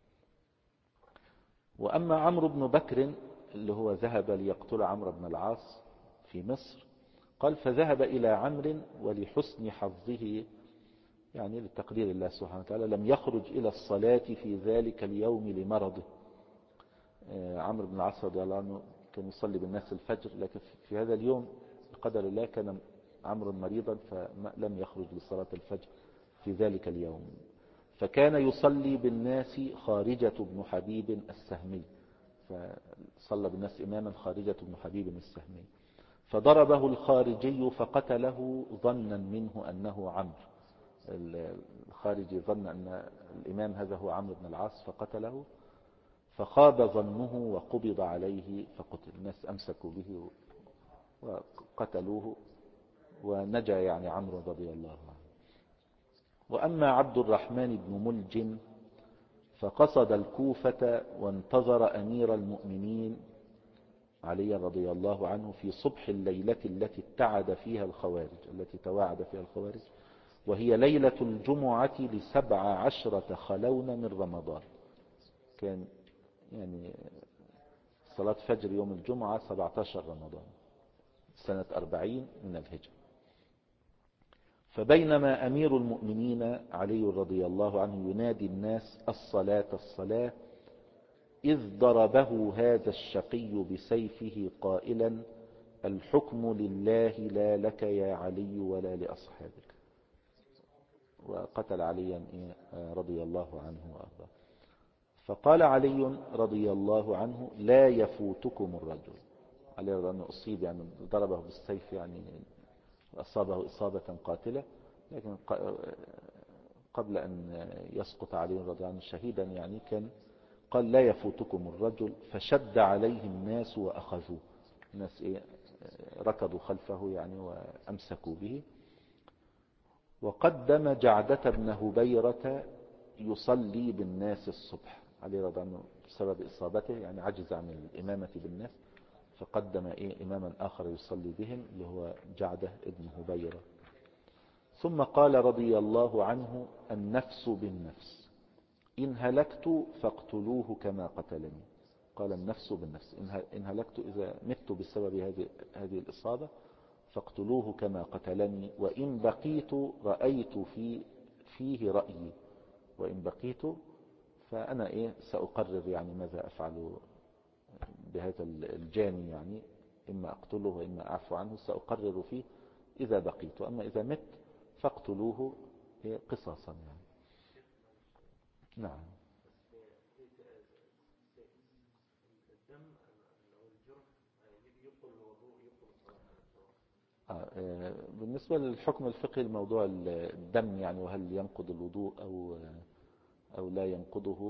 وأما عمرو بن بكر اللي هو ذهب ليقتل عمرو بن العاص في مصر، قال فذهب إلى عمرو ولحسن حظه يعني لتقدير الله سبحانه وتعالى لم يخرج إلى الصلاة في ذلك اليوم لمرضه. عمرو بن العاص رضي الله عنه كان يصلي بالناس الفجر، لكن في هذا اليوم بقدر الله كان عمرو مريضا فلم يخرج لصلاة الفجر في ذلك اليوم، فكان يصلي بالناس خارجة بن حبيب السهمي، فصلى بالناس إماما خارجة بن حبيب السهمي، فضربه الخارجي فقتله ظنا منه أنه عمرو. الخارجي ظن أن الإمام هذا هو عمرو بن العاص فقتله، فخاب ظنه وقبض عليه فقتل. الناس أمسكوا به وقتلوه ونجا يعني عمرو رضي الله عنه. وأما عبد الرحمن بن ملجم فقصد الكوفة وانتظر أمير المؤمنين علي رضي الله عنه في صبح الليلة التي اتعد فيها الخوارج، التي تواعد فيها الخوارج، وهي ليلة الجمعة ل17 خلون من رمضان. كان يعني صلاة فجر يوم الجمعة 17 رمضان سنة 40 من الهجرة. فبينما أمير المؤمنين علي رضي الله عنه ينادي الناس الصلاة الصلاة، إذ ضربه هذا الشقي بسيفه قائلا الحكم لله لا لك يا علي ولا لأصحابك، وقتل عليا رضي الله عنه وأرضاه. فقال علي رضي الله عنه لا يفوتكم الرجل. علي رضي الله عنه أصيب يعني ضربه بالسيف يعني أصابه إصابة قاتلة، لكن قبل أن يسقط علي رضي الله عنه شهيدا يعني قال لا يفوتكم الرجل، فشد عليه الناس وأخذوه. الناس ركضوا خلفه يعني وأمسكوا به. وقدم جعدة بن هبيرة يصلي بالناس الصبح. علي رضي الله عنه بسبب إصابته يعني عجز عن الإمامة بالناس، فقدم إماما آخر يصلي بهم اللي هو جعدة بن هبيرة. ثم قال رضي الله عنه النفس بالنفس، إن هلكت فاقتلوه كما قتلني. قال النفس بالنفس، إن هلكت إذا مت بسبب هذه الإصابة فاقتلوه كما قتلني، وإن بقيت رأيت فيه رأيي، وإن بقيت فأنا سأقرر يعني ماذا أفعل بهذا الجاني، يعني إما أقتله وإما أعفو عنه، سأقرر فيه إذا بقيت، وأما إذا مت فاقتلوه قصاصا يعني. نعم. الدم أو الجرح يبطل الوضوء يبطل الصلاة. بالنسبة للحكم الفقهي الموضوع الدم يعني، وهل ينقض الوضوء أو لا ينقضه،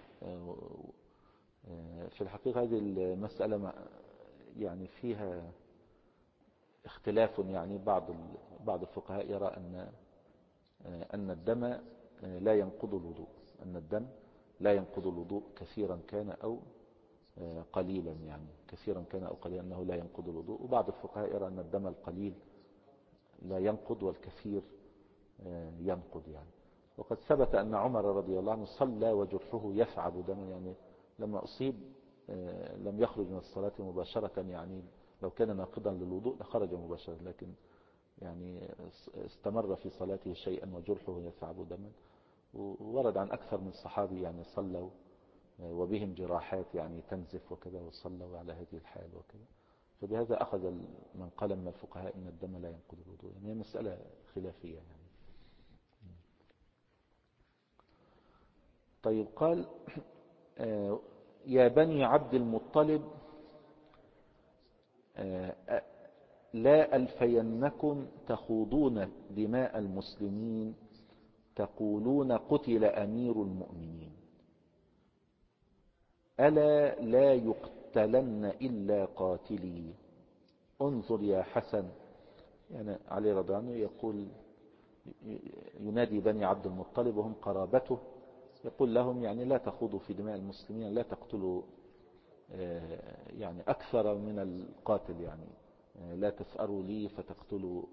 في الحقيقة هذه المسألة يعني فيها اختلاف، يعني بعض الفقهاء يرى أن الدم لا ينقض الوضوء، أن الدم لا ينقض الوضوء كثيرا كان أو قليلا، يعني كثيرا كان أو قليلا أنه لا ينقض الوضوء. وبعض الفقهاء يرى أن الدم القليل لا ينقض والكثير ينقض يعني. وقد ثبت أن عمر رضي الله عنه صلى وجرحه يثعب دما، يعني لما أصيب لم يخرج من الصلاة مباشرة، يعني لو كان ناقضا للوضوء لخرج مباشرة، لكن يعني استمر في صلاته شيئا وجرحه يثعب دما. وورد عن أكثر من صحابي يعني صلوا وبهم جراحات يعني تنزف وكذا، وصلوا على هذه الحال وكذا. فبهذا أخذ من قال من الفقهاء أن الدم لا ينقض الوضوء، يعني هي مسألة خلافية يعني. طيب، قال يا بني عبد المطلب لا ألفينكم تخوضون دماء المسلمين تقولون قتل أمير المؤمنين، ألا لا يقتلن إلا قاتلي. انظر يا حسن، يعني علي رضي الله عنه يقول، ينادي بني عبد المطلب وهم قرابته، يقول لهم يعني لا تخوضوا في دماء المسلمين، لا تقتلوا يعني أكثر من القاتل، يعني لا تثأروا لي فتقتلوا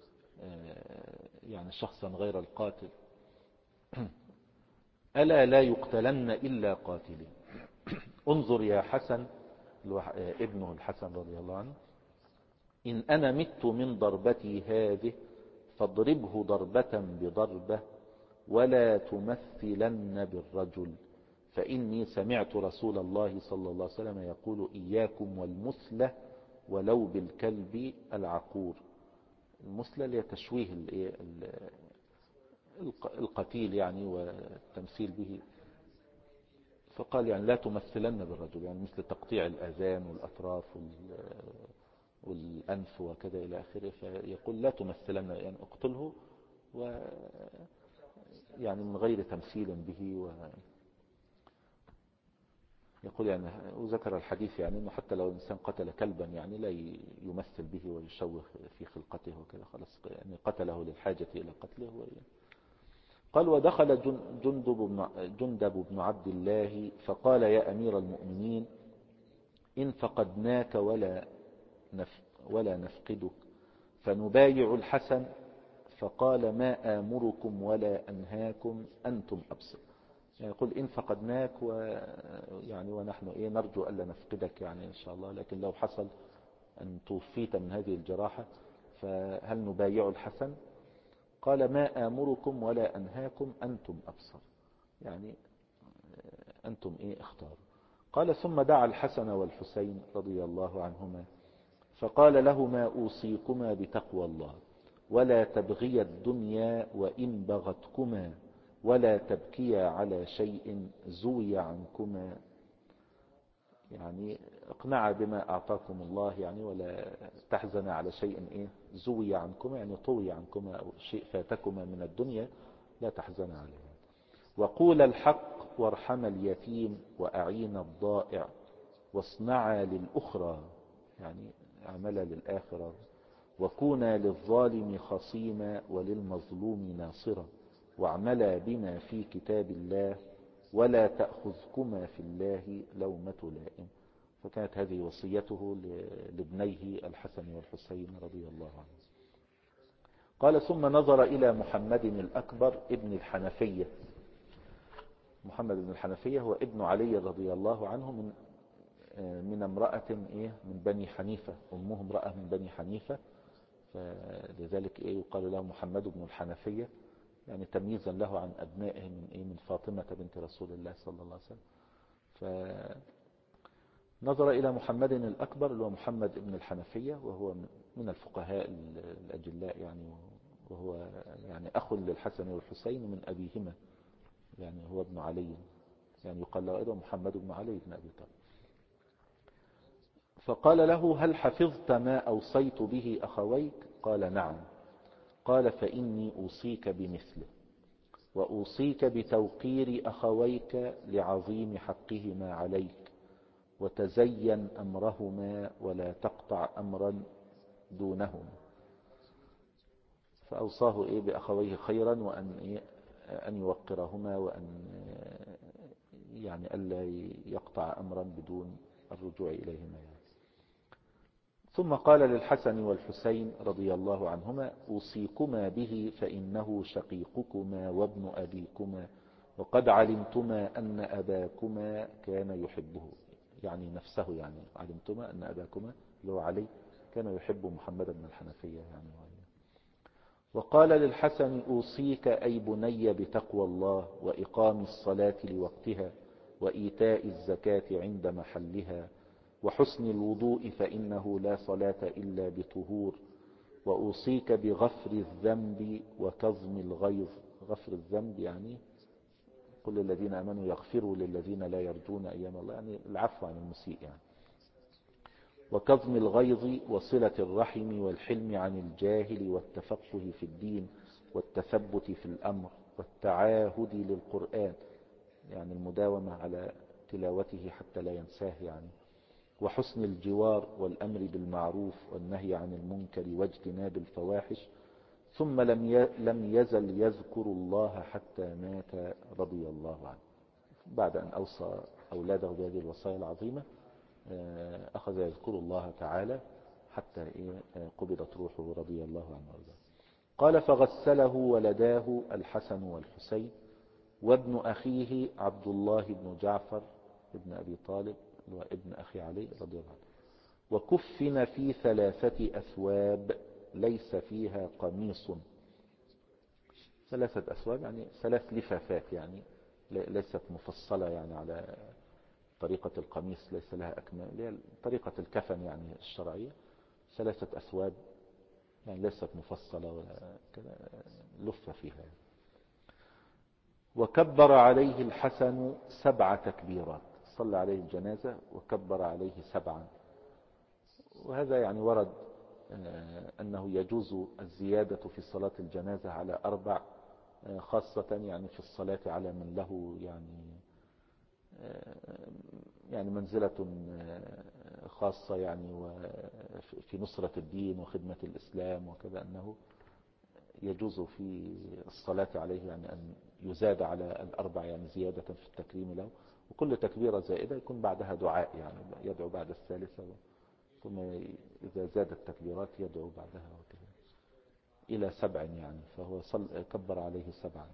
يعني شخصا غير القاتل. ألا لا يقتلن إلا قاتلي. انظر يا حسن، ابنه الحسن رضي الله عنه، إن أنا مت من ضربتي هذه فاضربه ضربة بضربة ولا تمثلن بالرجل، فإني سمعت رسول الله صلى الله عليه وسلم يقول إياكم والمثلة ولو بالكلب العقور. المثلة لتشويه القتيل يعني والتمثيل به، فقال يعني لا تمثلن بالرجل، يعني مثل تقطيع الآذان والأطراف والأنف وكذا إلى آخره. فيقول لا تمثلن، يعني اقتله يعني من غير تمثيل به. يقول يعني، وذكر الحديث يعني انه حتى لو الانسان قتل كلبا يعني لا يمثل به ويشوه في خلقته وكذا، خلاص يعني قتله للحاجة الى قتله. قال ودخل جندب بن عبد الله فقال يا امير المؤمنين ان فقدناك ولا نفقدك فنبايع الحسن. فقال ما آمركم ولا أنهاكم أنتم أبصر، يعني يقول إن فقدناك يعني ونحن نرجو ألا نفقدك يعني إن شاء الله، لكن لو حصل أن توفيت من هذه الجراحة فهل نبايع الحسن؟ قال ما آمركم ولا أنهاكم أنتم أبصر، يعني أنتم اختاروا. قال ثم دعا الحسن والحسين رضي الله عنهما فقال لهما أوصيكما بتقوى الله ولا تبغيا الدنيا وإن بغتكما ولا تبكيا على شيء زوي عنكما، يعني اقنعا بما أعطاكم الله يعني ولا تحزن على شيء زوي عنكما، يعني طوي عنكما أو شيء فاتكما من الدنيا لا تحزن عليه. وقول الحق وارحم اليتيم وأعين الضائع واصنعا للأخرى، يعني اعملا للآخرة. وكونا للظالم خصيما وللمظلوم ناصرا واعملا بما في كتاب الله ولا تأخذكما في الله لومة لائم. فكانت هذه وصيته لابنيه الحسن والحسين رضي الله عنه. قال ثم نظر إلى محمد الأكبر ابن الحنفية. محمد بن الحنفية هو ابن علي رضي الله عنه من امرأة من بني حنيفة، أمه امرأة من بني حنيفة، فلذلك يقال له محمد بن الحنفية يعني تمييزا له عن أبنائه من فاطمة بنت رسول الله صلى الله عليه وسلم. فنظر إلى محمد الأكبر اللي هو محمد بن الحنفية، وهو من الفقهاء الأجلاء يعني، وهو يعني أخ للحسن والحسين من أبيهما، يعني هو ابن علي، يعني يقال له أيضا محمد بن علي بن أبي طالب. فقال له: هل حفظت ما أوصيت به أخويك؟ قال: نعم. قال: فإني أوصيك بمثله، وأوصيك بتوقير أخويك لعظيم حقهما عليك، وتزين أمرهما ولا تقطع أمرا دونهما. فأوصاه بأخويه خيرا، وأن أن يوقرهما، وأن يعني ألا يقطع أمرا بدون الرجوع إليهما يعني. ثم قال للحسن والحسين رضي الله عنهما: أوصيكما به فإنه شقيقكما وابن أبيكما، وقد علمتما أن أباكما كان يحبه، يعني نفسه، يعني علمتما أن أباكما اللي هو علي كان يحب محمد بن الحنفية يعني. وقال للحسن: أوصيك أي بني بتقوى الله، وإقام الصلاة لوقتها، وإيتاء الزكاة عند محلها، وحسن الوضوء فإنه لا صلاة إلا بطهور، وأوصيك بغفر الذنب وكظم الغيظ. غفر الذنب يعني كل الذين آمنوا يغفروا للذين لا يرجون أيام الله، يعني العفو عن المسيء يعني. وكظم الغيظ وصلة الرحم والحلم عن الجاهل والتفقه في الدين والتثبت في الأمر والتعاهد للقرآن، يعني المداومة على تلاوته حتى لا ينساه يعني. وحسن الجوار والأمر بالمعروف والنهي عن المنكر واجتناب الفواحش. ثم لم يزل يذكر الله حتى مات رضي الله عنه. بعد أن أوصى أولاده بهذه الوصايا العظيمة أخذ يذكر الله تعالى حتى قبضت روحه رضي الله عنه وارضاه. قال: فغسله ولداه الحسن والحسين وابن أخيه عبد الله بن جعفر ابن أبي طالب وابن أخي علي رضي الله عنه، وكفن في 3 أثواب ليس فيها قميص. 3 أثواب يعني 3 لفافات، يعني ليست مفصلة يعني على طريقة القميص، ليس لها أكمام، طريقة الكفن يعني الشرعية. 3 أثواب يعني ليست مفصلة ولا كذا، لف فيها. وكبر عليه الحسن 7 تكبيرات، صلى عليه الجنازة وكبر عليه 7. وهذا يعني ورد أنه يجوز الزيادة في صلاة الجنازة على 4، خاصة يعني في الصلاة على من له يعني منزلة خاصة يعني وفي نصرة الدين وخدمة الإسلام وكذا، أنه يجوز في الصلاة عليه يعني أن يزاد على 4 يعني زيادة في التكريم له، وكل تكبيرة زائدة يكون بعدها دعاء، يعني يدعو بعد الثالثة، ثم إذا زاد التكبيرات يدعو بعدها وكذا إلى 7 يعني. فهو كبر عليه 7.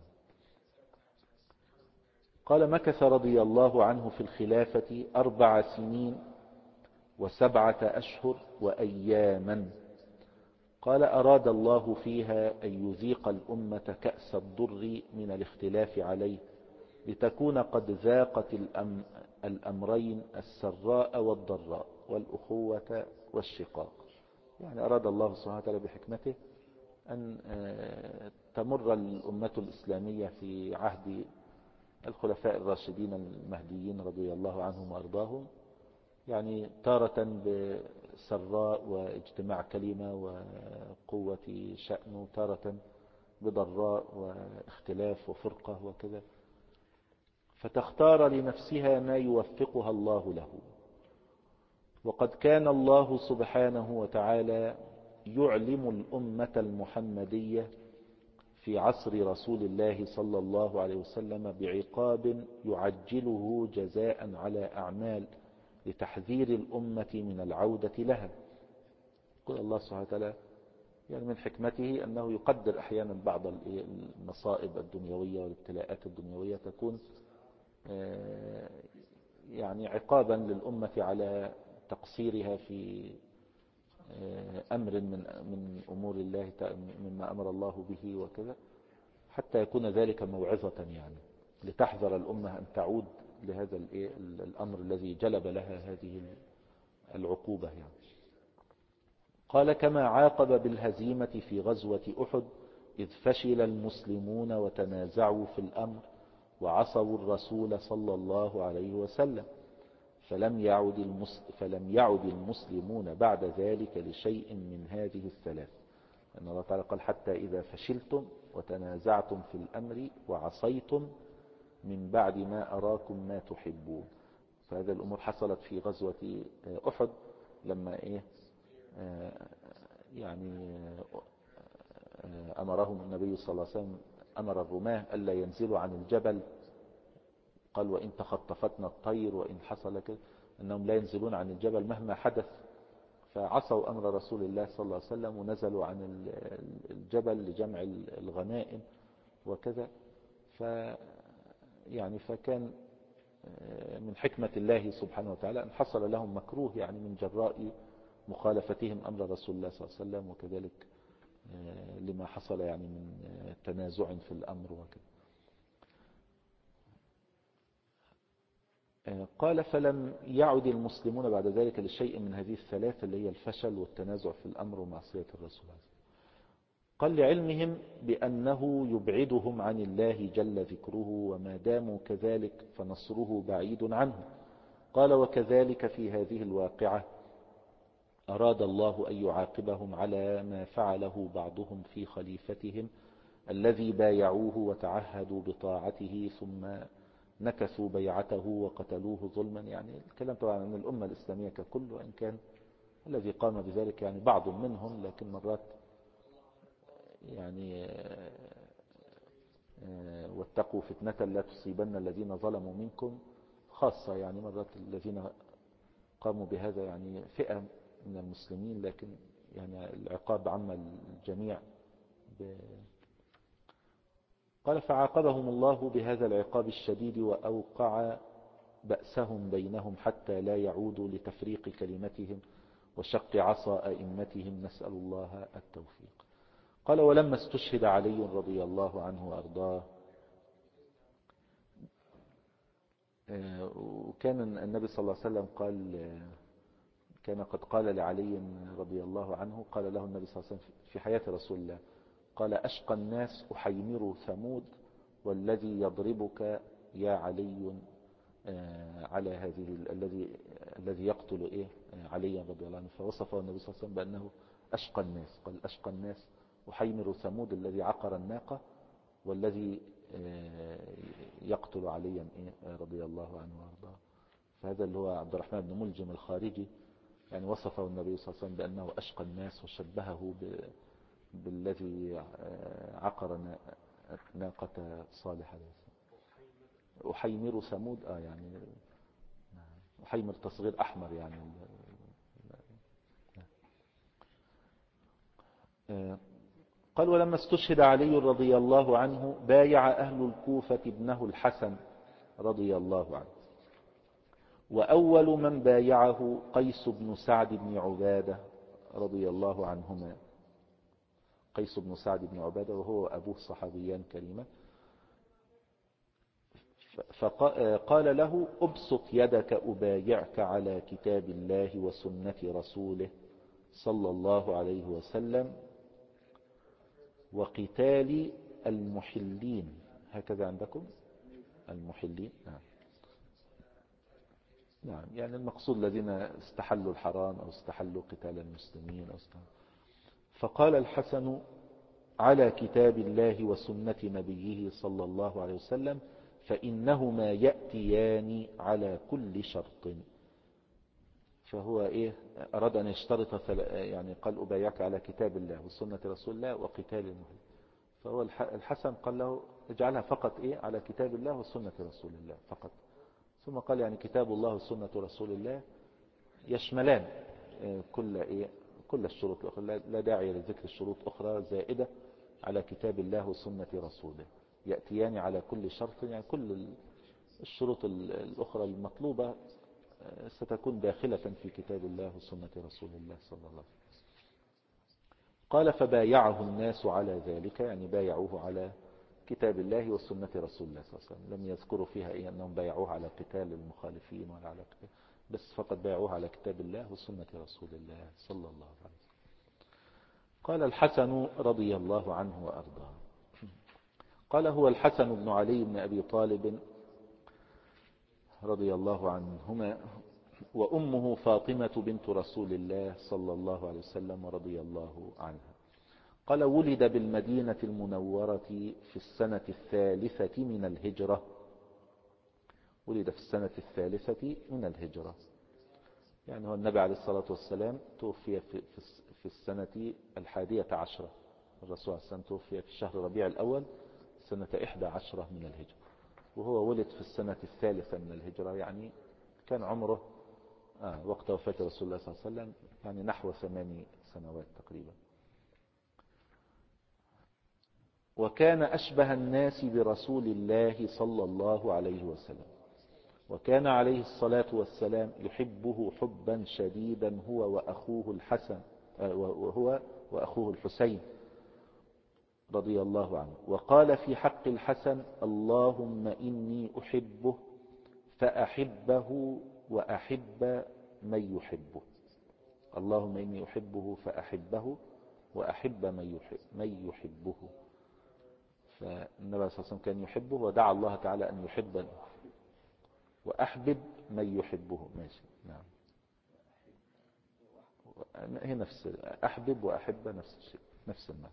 قال: مكث رضي الله عنه في الخلافة 4 سنين و7 أشهر وأياما. قال: أراد الله فيها أن يذيق الأمة كأس الضر من الاختلاف عليه، لتكون قد ذاقت الأمرين السراء والضراء والأخوة والشقاق. يعني أراد الله سبحانه وتعالى بحكمته أن تمر الأمة الإسلامية في عهد الخلفاء الراشدين المهديين رضي الله عنهم وأرضاهم، يعني تارة بسراء واجتماع كلمة وقوة شأن، وتارة بضراء واختلاف وفرقة وكذا، فتختار لنفسها ما يوفقها الله له. وقد كان الله سبحانه وتعالى يعلم الأمة المحمدية في عصر رسول الله صلى الله عليه وسلم بعقاب يعجله جزاء على أعمال لتحذير الأمة من العودة لها. يقول الله سبحانه وتعالى يعني من حكمته أنه يقدر أحيانا بعض المصائب الدنيوية والابتلاءات الدنيوية تكون يعني عقابا للأمة على تقصيرها في أمر من أمور الله، مما أمر الله به وكذا، حتى يكون ذلك موعظة يعني لتحذر الأمة أن تعود لهذا الأمر الذي جلب لها هذه العقوبة يعني. قال كما عاقب بالهزيمة في غزوة أحد إذ فشل المسلمون وتنازعوا في الأمر وعصوا الرسول صلى الله عليه وسلم فلم يعد المسلمون بعد ذلك لشيء من هذه الثلاث. أن الله تعالى قال حتى إذا فشلتم وتنازعتم في الأمر وعصيتم من بعد ما أراكم ما تحبون. فهذه الأمور حصلت في غزوة أحد لما يعني أمرهم النبي صلى الله عليه وسلم، أمر الرماة ألا ينزلوا عن الجبل، قال وإن تخطفتنا الطير وإن حصل كذا، أنهم لا ينزلون عن الجبل مهما حدث. فعصوا أمر رسول الله صلى الله عليه وسلم ونزلوا عن الجبل لجمع الغنائم وكذا. فكان من حكمة الله سبحانه وتعالى أن حصل لهم مكروه يعني من جراء مخالفتهم أمر رسول الله صلى الله عليه وسلم، وكذلك لما حصل يعني من تنازع في الأمر وكذا. قال فلم يعد المسلمون بعد ذلك لشيء من هذه الثلاث اللي هي الفشل والتنازع في الأمر ومعصية الرسول. قال لعلمهم بأنه يبعدهم عن الله جل ذكره، وما داموا كذلك فنصره بعيد عنه. قال وكذلك في هذه الواقعة أراد الله أن يعاقبهم على ما فعله بعضهم في خليفتهم الذي بايعوه وتعهدوا بطاعته ثم نكثوا بيعته وقتلوه ظلما. يعني الكلام طبعا عن الأمة الإسلامية ككل، وإن كان الذي قام بذلك يعني بعض منهم، لكن مرات يعني واتقوا فتنة لا تصيبن الذين ظلموا منكم خاصة. يعني مرات الذين قاموا بهذا يعني فئة من المسلمين، لكن يعني العقاب عم الجميع. قال فعاقبهم الله بهذا العقاب الشديد وأوقع بأسهم بينهم حتى لا يعودوا لتفريق كلمتهم وشق عصا أئمتهم، نسأل الله التوفيق. قال ولما استشهد علي رضي الله عنه وأرضاه، وكان النبي صلى الله عليه وسلم كان قد قال لعلي رضي الله عنه، قال له النبي صلى الله عليه وسلم في حياة رسول الله، قال أشقى الناس أحيمر ثمود والذي يضربك يا علي على هذه الذي يقتل علي رضي الله عنه. فوصفه النبي صلى الله عليه وسلم بأنه أشقى الناس. قال أشقى الناس أحيمر ثمود الذي عقر الناقة والذي يقتل عليا رضي الله عنه وارضاه. فهذا اللي هو عبد الرحمن بن ملجم الخارجي، يعني وصفه النبي صلى الله عليه وسلم بأنه أشقى الناس، وشبهه بالذي عقر ناقة صالح عليه السلام. أحيمر ثمود يعني أحيمر تصغير أحمر يعني. قال ولما استشهد علي رضي الله عنه بايع أهل الكوفة ابنه الحسن رضي الله عنه، وأول من بايعه قيس بن سعد بن عبادة رضي الله عنهما. قيس بن سعد بن عبادة وهو أبوه صحابيان كريما. فقال له أبسط يدك أبايعك على كتاب الله وسنة رسوله صلى الله عليه وسلم وقتال المحلين. هكذا عندكم المحلين؟ نعم يعني المقصود الذين استحلوا الحرام أو استحلوا قتال المسلمين فقال الحسن على كتاب الله وسنة نبيه صلى الله عليه وسلم فإنهما يأتيان على كل شرط. فهو أراد أن يشترط يعني قال أبايعك على كتاب الله وسنة رسول الله وقتال المحلين. فهو الحسن قال له اجعلها فقط على كتاب الله وسنة رسول الله فقط. ثم قال يعني كتاب الله وسنة رسول الله يشملان كل الشروط الأخرى، لا داعي لذكر الشروط أخرى زائدة على كتاب الله وسنة رسوله، يأتيان على كل شرط. يعني كل الشروط الأخرى المطلوبة ستكون داخلة في كتاب الله وسنة رسول الله صلى الله عليه وسلم. قال فبايعه الناس على ذلك، يعني بايعوه على كتاب الله وسنة رسول الله صلى الله عليه وسلم. لم يذكروا فيها إيه أنهم بايعوه على قتال المخالفين ولا على قتال، بس فقط بايعوه على كتاب الله وسنة رسول الله صلى الله عليه وسلم. قال الحسن رضي الله عنه وأرضاه، قال هو الحسن بن علي بن أبي طالب رضي الله عنهما، وأمه فاطمة بنت رسول الله صلى الله عليه وسلم ورضي الله عنها. قال ولد بالمدينة المنورة في السنة الثالثة من الهجرة. ولد في السنة الثالثة من الهجرة، يعني هو النبي عليه الصلاة والسلام توفي في السنة 11. الرسول عليه السلام توفي في شهر ربيع الأول سنة 11 من الهجرة، وهو ولد في السنة الثالثة من الهجرة، يعني كان عمره وقت وفاة رسول الله صلى الله عليه وسلم يعني نحو 8 سنوات تقريبا. وكان أشبه الناس برسول الله صلى الله عليه وسلم، وكان عليه الصلاة والسلام يحبه حبا شديدا هو وأخوه الحسن وهو وأخوه الحسين رضي الله عنه. وقال في حق الحسن اللهم إني أحبه فأحبه وأحب من يحبه. اللهم إني أحبه فأحبه وأحب من يحبه. فالنبي صلى الله عليه وسلم كان يحبه ودعا الله تعالى أن يحب وأحبب من يحبه. ماشي، نعم، هي نفس أحبب وأحب نفس الشيء، نفس المعنى.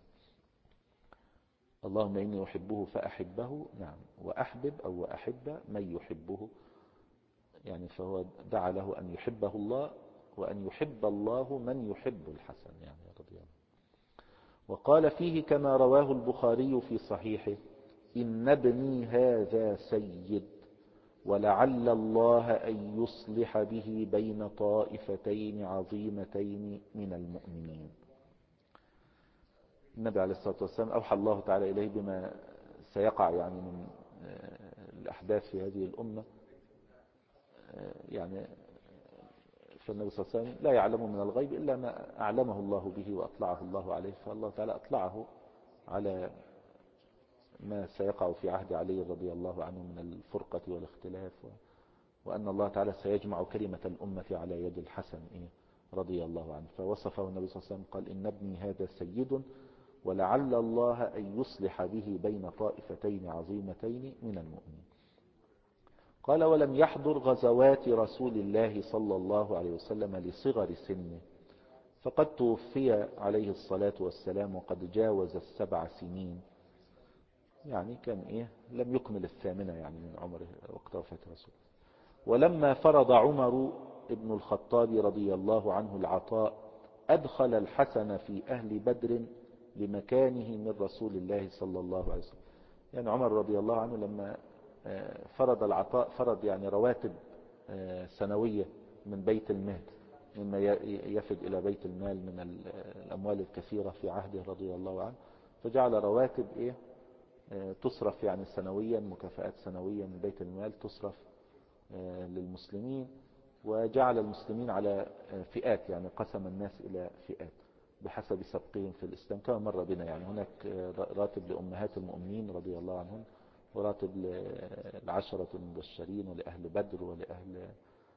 اللهم إني أحبه فأحبه، نعم، وأحبب أو وأحب من يحبه، يعني فهو دعا له أن يحبه الله وأن يحب الله من يحب الحسن يعني رضي الله. وقال فيه كما رواه البخاري في صحيحه إن ابني هذا سيد ولعل الله أن يصلح به بين طائفتين عظيمتين من المؤمنين. النبي عليه الصلاة والسلام أوحى الله تعالى إليه بما سيقع يعني من الأحداث في هذه الأمة، يعني فالنبي صلى الله عليه وسلم لا يعلم من الغيب إلا ما أعلمه الله به وأطلعه الله عليه، فالله تعالى أطلعه على ما سيقع في عهد علي رضي الله عنه من الفرقة والاختلاف، وأن الله تعالى سيجمع كلمة الأمة على يد الحسن رضي الله عنه. فوصفه النبي صلى الله عليه وسلم قال إن ابني هذا سيد ولعل الله أن يصلح به بين طائفتين عظيمتين من المؤمنين. قال ولم يحضر غزوات رسول الله صلى الله عليه وسلم لصغر سنه، فقد توفي عليه الصلاة والسلام وقد جاوز 7 سنين، يعني كان لم يكمل 8 يعني من عمره وقت وفاة رسول. ولما فرض عمر ابن الخطاب رضي الله عنه العطاء أدخل الحسن في أهل بدر لمكانه من رسول الله صلى الله عليه وسلم. يعني عمر رضي الله عنه لما فرض العطاء فرض يعني رواتب سنوية من بيت المال، مما يفد إلى بيت المال من الأموال الكثيرة في عهده رضي الله عنه، فجعل رواتب تصرف يعني سنويا، مكافآت سنوية من بيت المال تصرف للمسلمين، وجعل المسلمين على فئات، يعني قسم الناس إلى فئات بحسب سبقهم في الإسلام كما مر بنا. يعني هناك راتب لأمهات المؤمنين رضي الله عنهم، وراتب للعشرة المبشرين ولأهل بدر ولأهل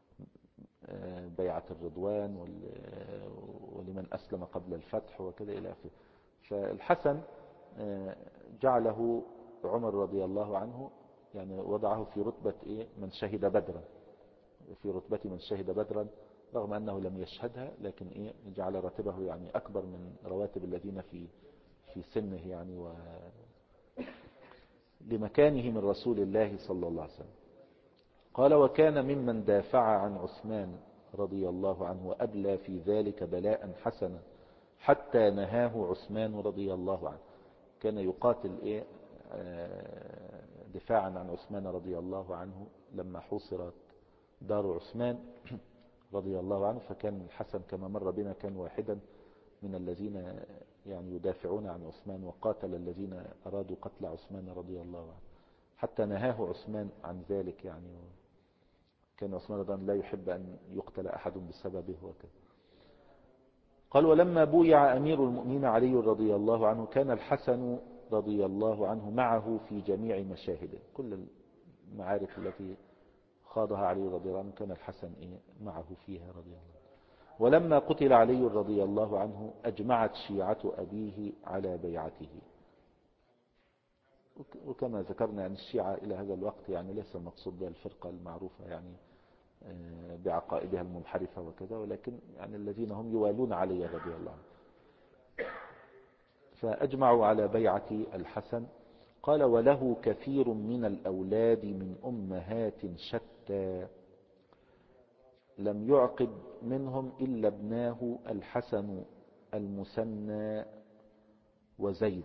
بيعة الرضوان ولمن أسلم قبل الفتح وكذا إلى آخره. فالحسن جعله عمر رضي الله عنه يعني وضعه في رتبة من شهد بدرا، في رتبة من شهد بدرا، رغم أنه لم يشهدها، لكن جعل راتبه يعني أكبر من رواتب الذين في سنه يعني لمكانه من رسول الله صلى الله عليه وسلم. قال وكان ممن دافع عن عثمان رضي الله عنه وأبلى في ذلك بلاء حسنا حتى نهاه عثمان رضي الله عنه. كان يقاتل دفاعا عن عثمان رضي الله عنه لما حوصرت دار عثمان رضي الله عنه، فكان الحسن كما مر بنا كان واحدا من الذين يعني يدافعون عن عثمان، وقاتل الذين أرادوا قتل عثمان رضي الله عنه حتى نهاه عثمان عن ذلك. يعني كان عثمان رضي الله عنه لا يحب أن يقتل أحد بسببه وكذا. قال ولما بويع أمير المؤمنين علي رضي الله عنه كان الحسن رضي الله عنه معه في جميع مشاهده، كل المعارك التي خاضها علي رضي الله عنه كان الحسن معه فيها رضي الله عنه. ولما قتل علي رضي الله عنه أجمعت شيعة أبيه على بيعته. وكما ذكرنا يعني الشيعة إلى هذا الوقت يعني ليس المقصود بها الفرقة المعروفة يعني بعقائدها المنحرفة وكذا، ولكن يعني الذين هم يوالون علي رضي الله عنه. فأجمعوا على بيعة الحسن. قال وله كثير من الأولاد من أمهات شتى لم يعقب منهم إلا ابناه الحسن المثنى وزيد.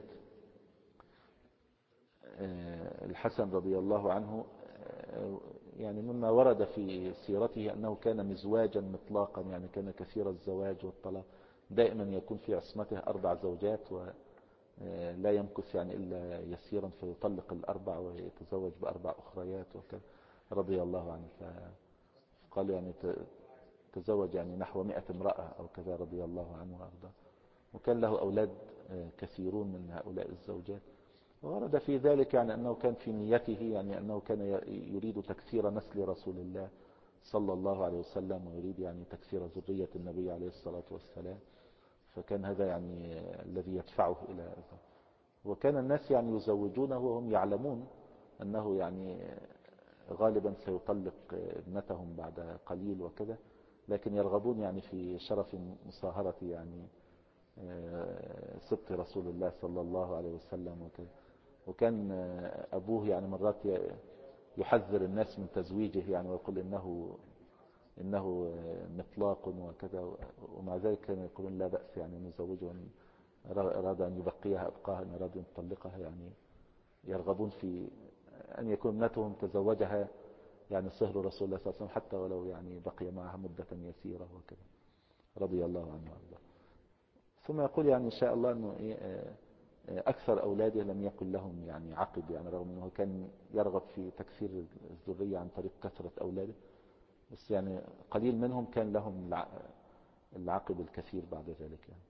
الحسن رضي الله عنه يعني مما ورد في سيرته أنه كان مزواجا مطلاقا، يعني كان كثير الزواج والطلاق، دائما يكون في عصمته 4 زوجات ولا يمكث يعني إلا يسيرا فيطلق ال4 ويتزوج ب4 أخريات وكذا رضي الله عنه. فقال يعني تزوج يعني نحو 100 امرأة أو كذا رضي الله عنه وأرضاه، وكان له أولاد كثيرون من هؤلاء الزوجات. ورد في ذلك يعني أنه كان في نيته يعني أنه كان يريد تكثير نسل رسول الله صلى الله عليه وسلم، ويريد يعني تكثير ذرية النبي عليه الصلاة والسلام، فكان هذا يعني الذي يدفعه إلى هذا. وكان الناس يعني يزوجونه وهم يعلمون أنه يعني غالبا سيطلق ابنتهم بعد قليل وكذا، لكن يرغبون يعني في شرف مصاهرة يعني سبط رسول الله صلى الله عليه وسلم وكذا. وكان أبوه يعني مرات يحذر الناس من تزويجه يعني ويقول إنه مطلاق وكذا، ومع ذلك كانوا يقولون لا بأس يعني نزوجه، إن أراد أن يبقيها أبقاها، إن أراد أن يطلقها يعني يرغبون في أن يكون ابنتهم تزوجها يعني صهر رسول الله صلى الله عليه وسلم حتى ولو يعني بقي معها مدة يسيرة وكذا رضي الله عنه وارضاه. ثم يقول يعني إن شاء الله أنه أكثر أولاده لم يكن لهم يعني عقب، يعني رغم أنه كان يرغب في تكثير الذرية عن طريق كثرة أولاده، بس يعني قليل منهم كان لهم العقب الكثير بعد ذلك. يعني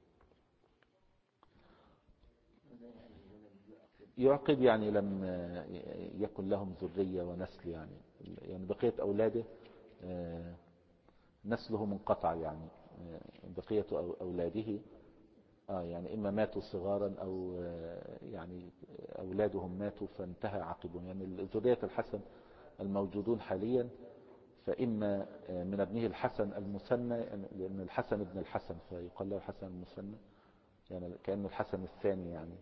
يعقب يعني لم يكن لهم ذرية ونسل، يعني بقية أولاده نسله منقطع، يعني بقية أولاده يعني إما ماتوا صغارا أو يعني أولادهم ماتوا فانتهى عقبهم. يعني ذرية الحسن الموجودون حاليا فإما من ابنه الحسن المثنى، لأن الحسن ابن الحسن فيقال له الحسن المثنى، يعني كأنه الحسن الثاني يعني،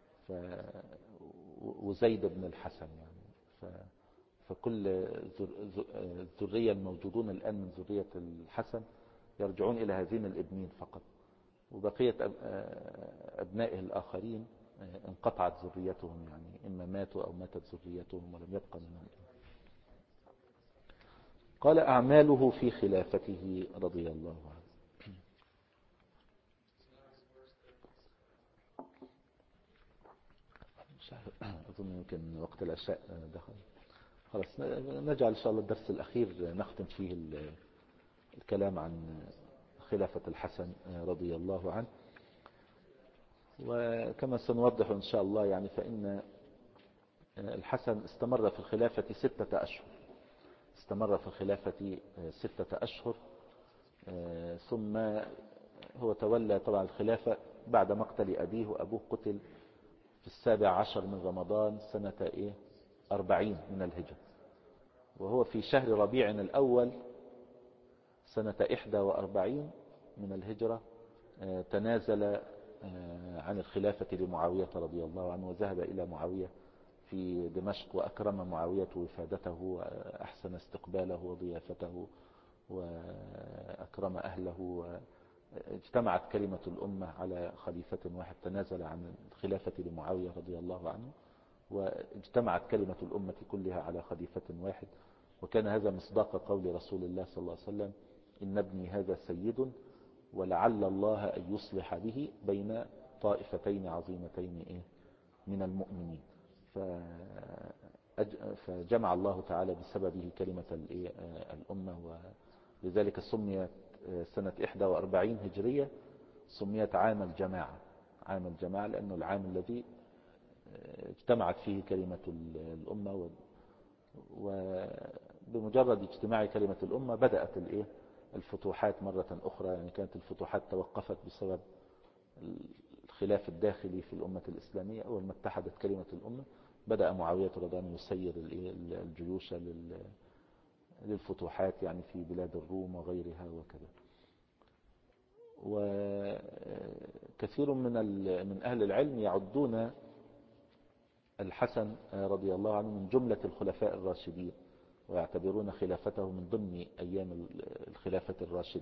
وزيد بن الحسن يعني فكل الذرية الموجودون الآن من ذرية الحسن يرجعون إلى هذين الابنين فقط، وبقية أبنائه الآخرين انقطعت ذريتهم، يعني إما ماتوا أو ماتت ذريتهم ولم يبقى منهم. قال أعماله في خلافته رضي الله عنه. أظن يمكن وقت العشاء دخل، خلاص نجعل إن شاء الله الدرس الأخير نختم فيه الكلام عن خلافة الحسن رضي الله عنه. وكما سنوضح إن شاء الله يعني فإن الحسن استمر في الخلافة 6 أشهر، استمر في الخلافة 6 أشهر، ثم هو تولى طبعا الخلافة بعد مقتل أبيه، وأبوه قتل في 17 من رمضان سنة 40 من الهجرة، وهو في شهر ربيع الأول سنة 41 من الهجرة تنازل عن الخلافة لمعاوية رضي الله عنه، وذهب إلى معاوية في دمشق، وأكرم معاوية وفادته وأحسن استقباله وضيافته وأكرم أهله، اجتمعت كلمة الأمة على خليفة واحد، تنازل عن الخلافة لمعاوية رضي الله عنه، واجتمعت كلمة الأمة كلها على خليفة واحد. وكان هذا مصداق قول رسول الله صلى الله عليه وسلم: إن ابني هذا سيد ولعل الله أن يصلح به بين طائفتين عظيمتين من المؤمنين. فجمع الله تعالى بسببه كلمة الأمة، ولذلك سميت سنة 41 هجرية سميت عام الجماعة، عام الجماعة، لأنه العام الذي اجتمعت فيه كلمة الأمة، وبمجرد اجتماع كلمة الأمة بدأت الفتوحات مرة أخرى. يعني كانت الفتوحات توقفت بسبب الخلاف الداخلي في الأمة الإسلامية. أول ما اتحدت كلمة الأمة بدأ معاوية رضي الله عنه يسير الجيوش للفتوحات يعني في بلاد الروم وغيرها وكذا. وكثير من أهل العلم يعدون الحسن رضي الله عنه من جملة الخلفاء الراشدين، ويعتبرون خلافته من ضمن أيام الخلافة الراشدة.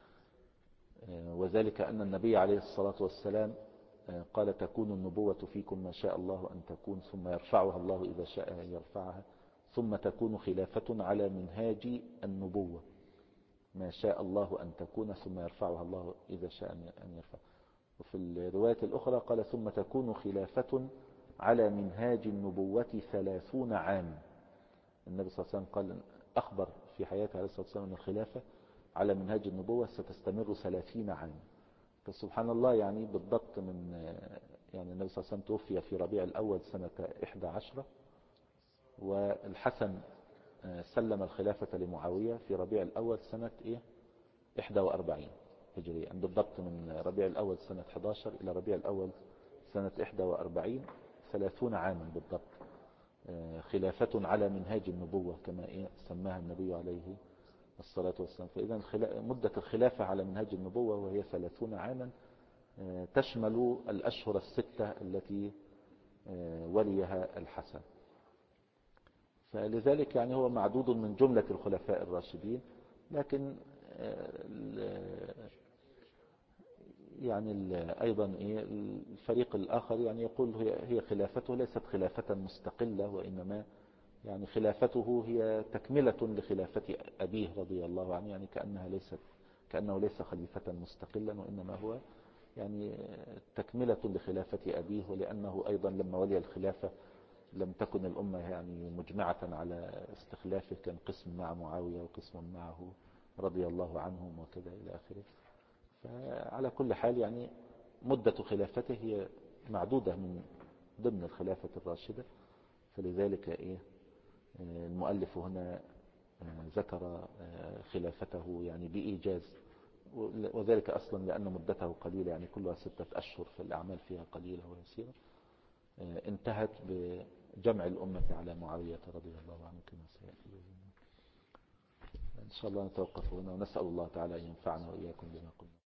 وذلك أن النبي عليه الصلاة والسلام قال: تكون النبوة فيكم ما شاء الله أن تكون، ثم يرفعها الله إذا شاء أن يرفعها، ثم تكون خلافة على منهاج النبوة ما شاء الله أن تكون، ثم يرفعها الله إذا شاء أن يرفعها. وفي الرواية الأخرى قال: ثم تكون خلافة على منهاج النبوة 30 عام. النبي صلى الله عليه وسلم قال، أخبر في حياته عليه الصلاة والسلام أن الخلافة على منهاج النبوة ستستمر 30 عام. فسبحان الله، يعني بالضبط يعني النبي صلى الله عليه وسلم توفي في ربيع الأول سنة 11، والحسن سلم الخلافة لمعاوية في ربيع الأول سنة 41 هجرية. يعني بالضبط من ربيع الأول سنة 11 إلى ربيع الأول سنة 41، 30 عاما بالضبط، خلافة على منهاج النبوة كما سماها النبي عليه الصلاة والسلام. فإذا مدة الخلافة على منهاج النبوة وهي 30 عاما تشمل الأشهر الستة التي وليها الحسن. فلذلك يعني هو معدود من جملة الخلفاء الراشدين. لكن يعني أيضا الفريق الآخر يعني يقول هي خلافته ليست خلافة مستقلة، وإنما يعني خلافته هي تكملة لخلافة أبيه رضي الله عنه، يعني كأنه ليس خليفة مستقلا، وإنما هو يعني تكملة لخلافة أبيه. ولأنه أيضا لما ولي الخلافة لم تكن الأمة يعني مجمعة على استخلافه، كان قسم مع معاوية وقسم معه رضي الله عنهم وكذا إلى آخره. فعلى كل حال يعني مدة خلافته هي معدودة من ضمن الخلافة الراشدة. فلذلك المؤلف هنا ذكر خلافته يعني بإيجاز، وذلك أصلا لأن مدته قليلة، يعني كلها 6 أشهر، فالأعمال فيها قليلة ويسيرة، انتهت بجمع الأمة على معاوية رضي الله عنه كما سيأتي. إن شاء الله نتوقف هنا، ونسأل الله تعالى أن ينفعنا وإياكم بما قلنا.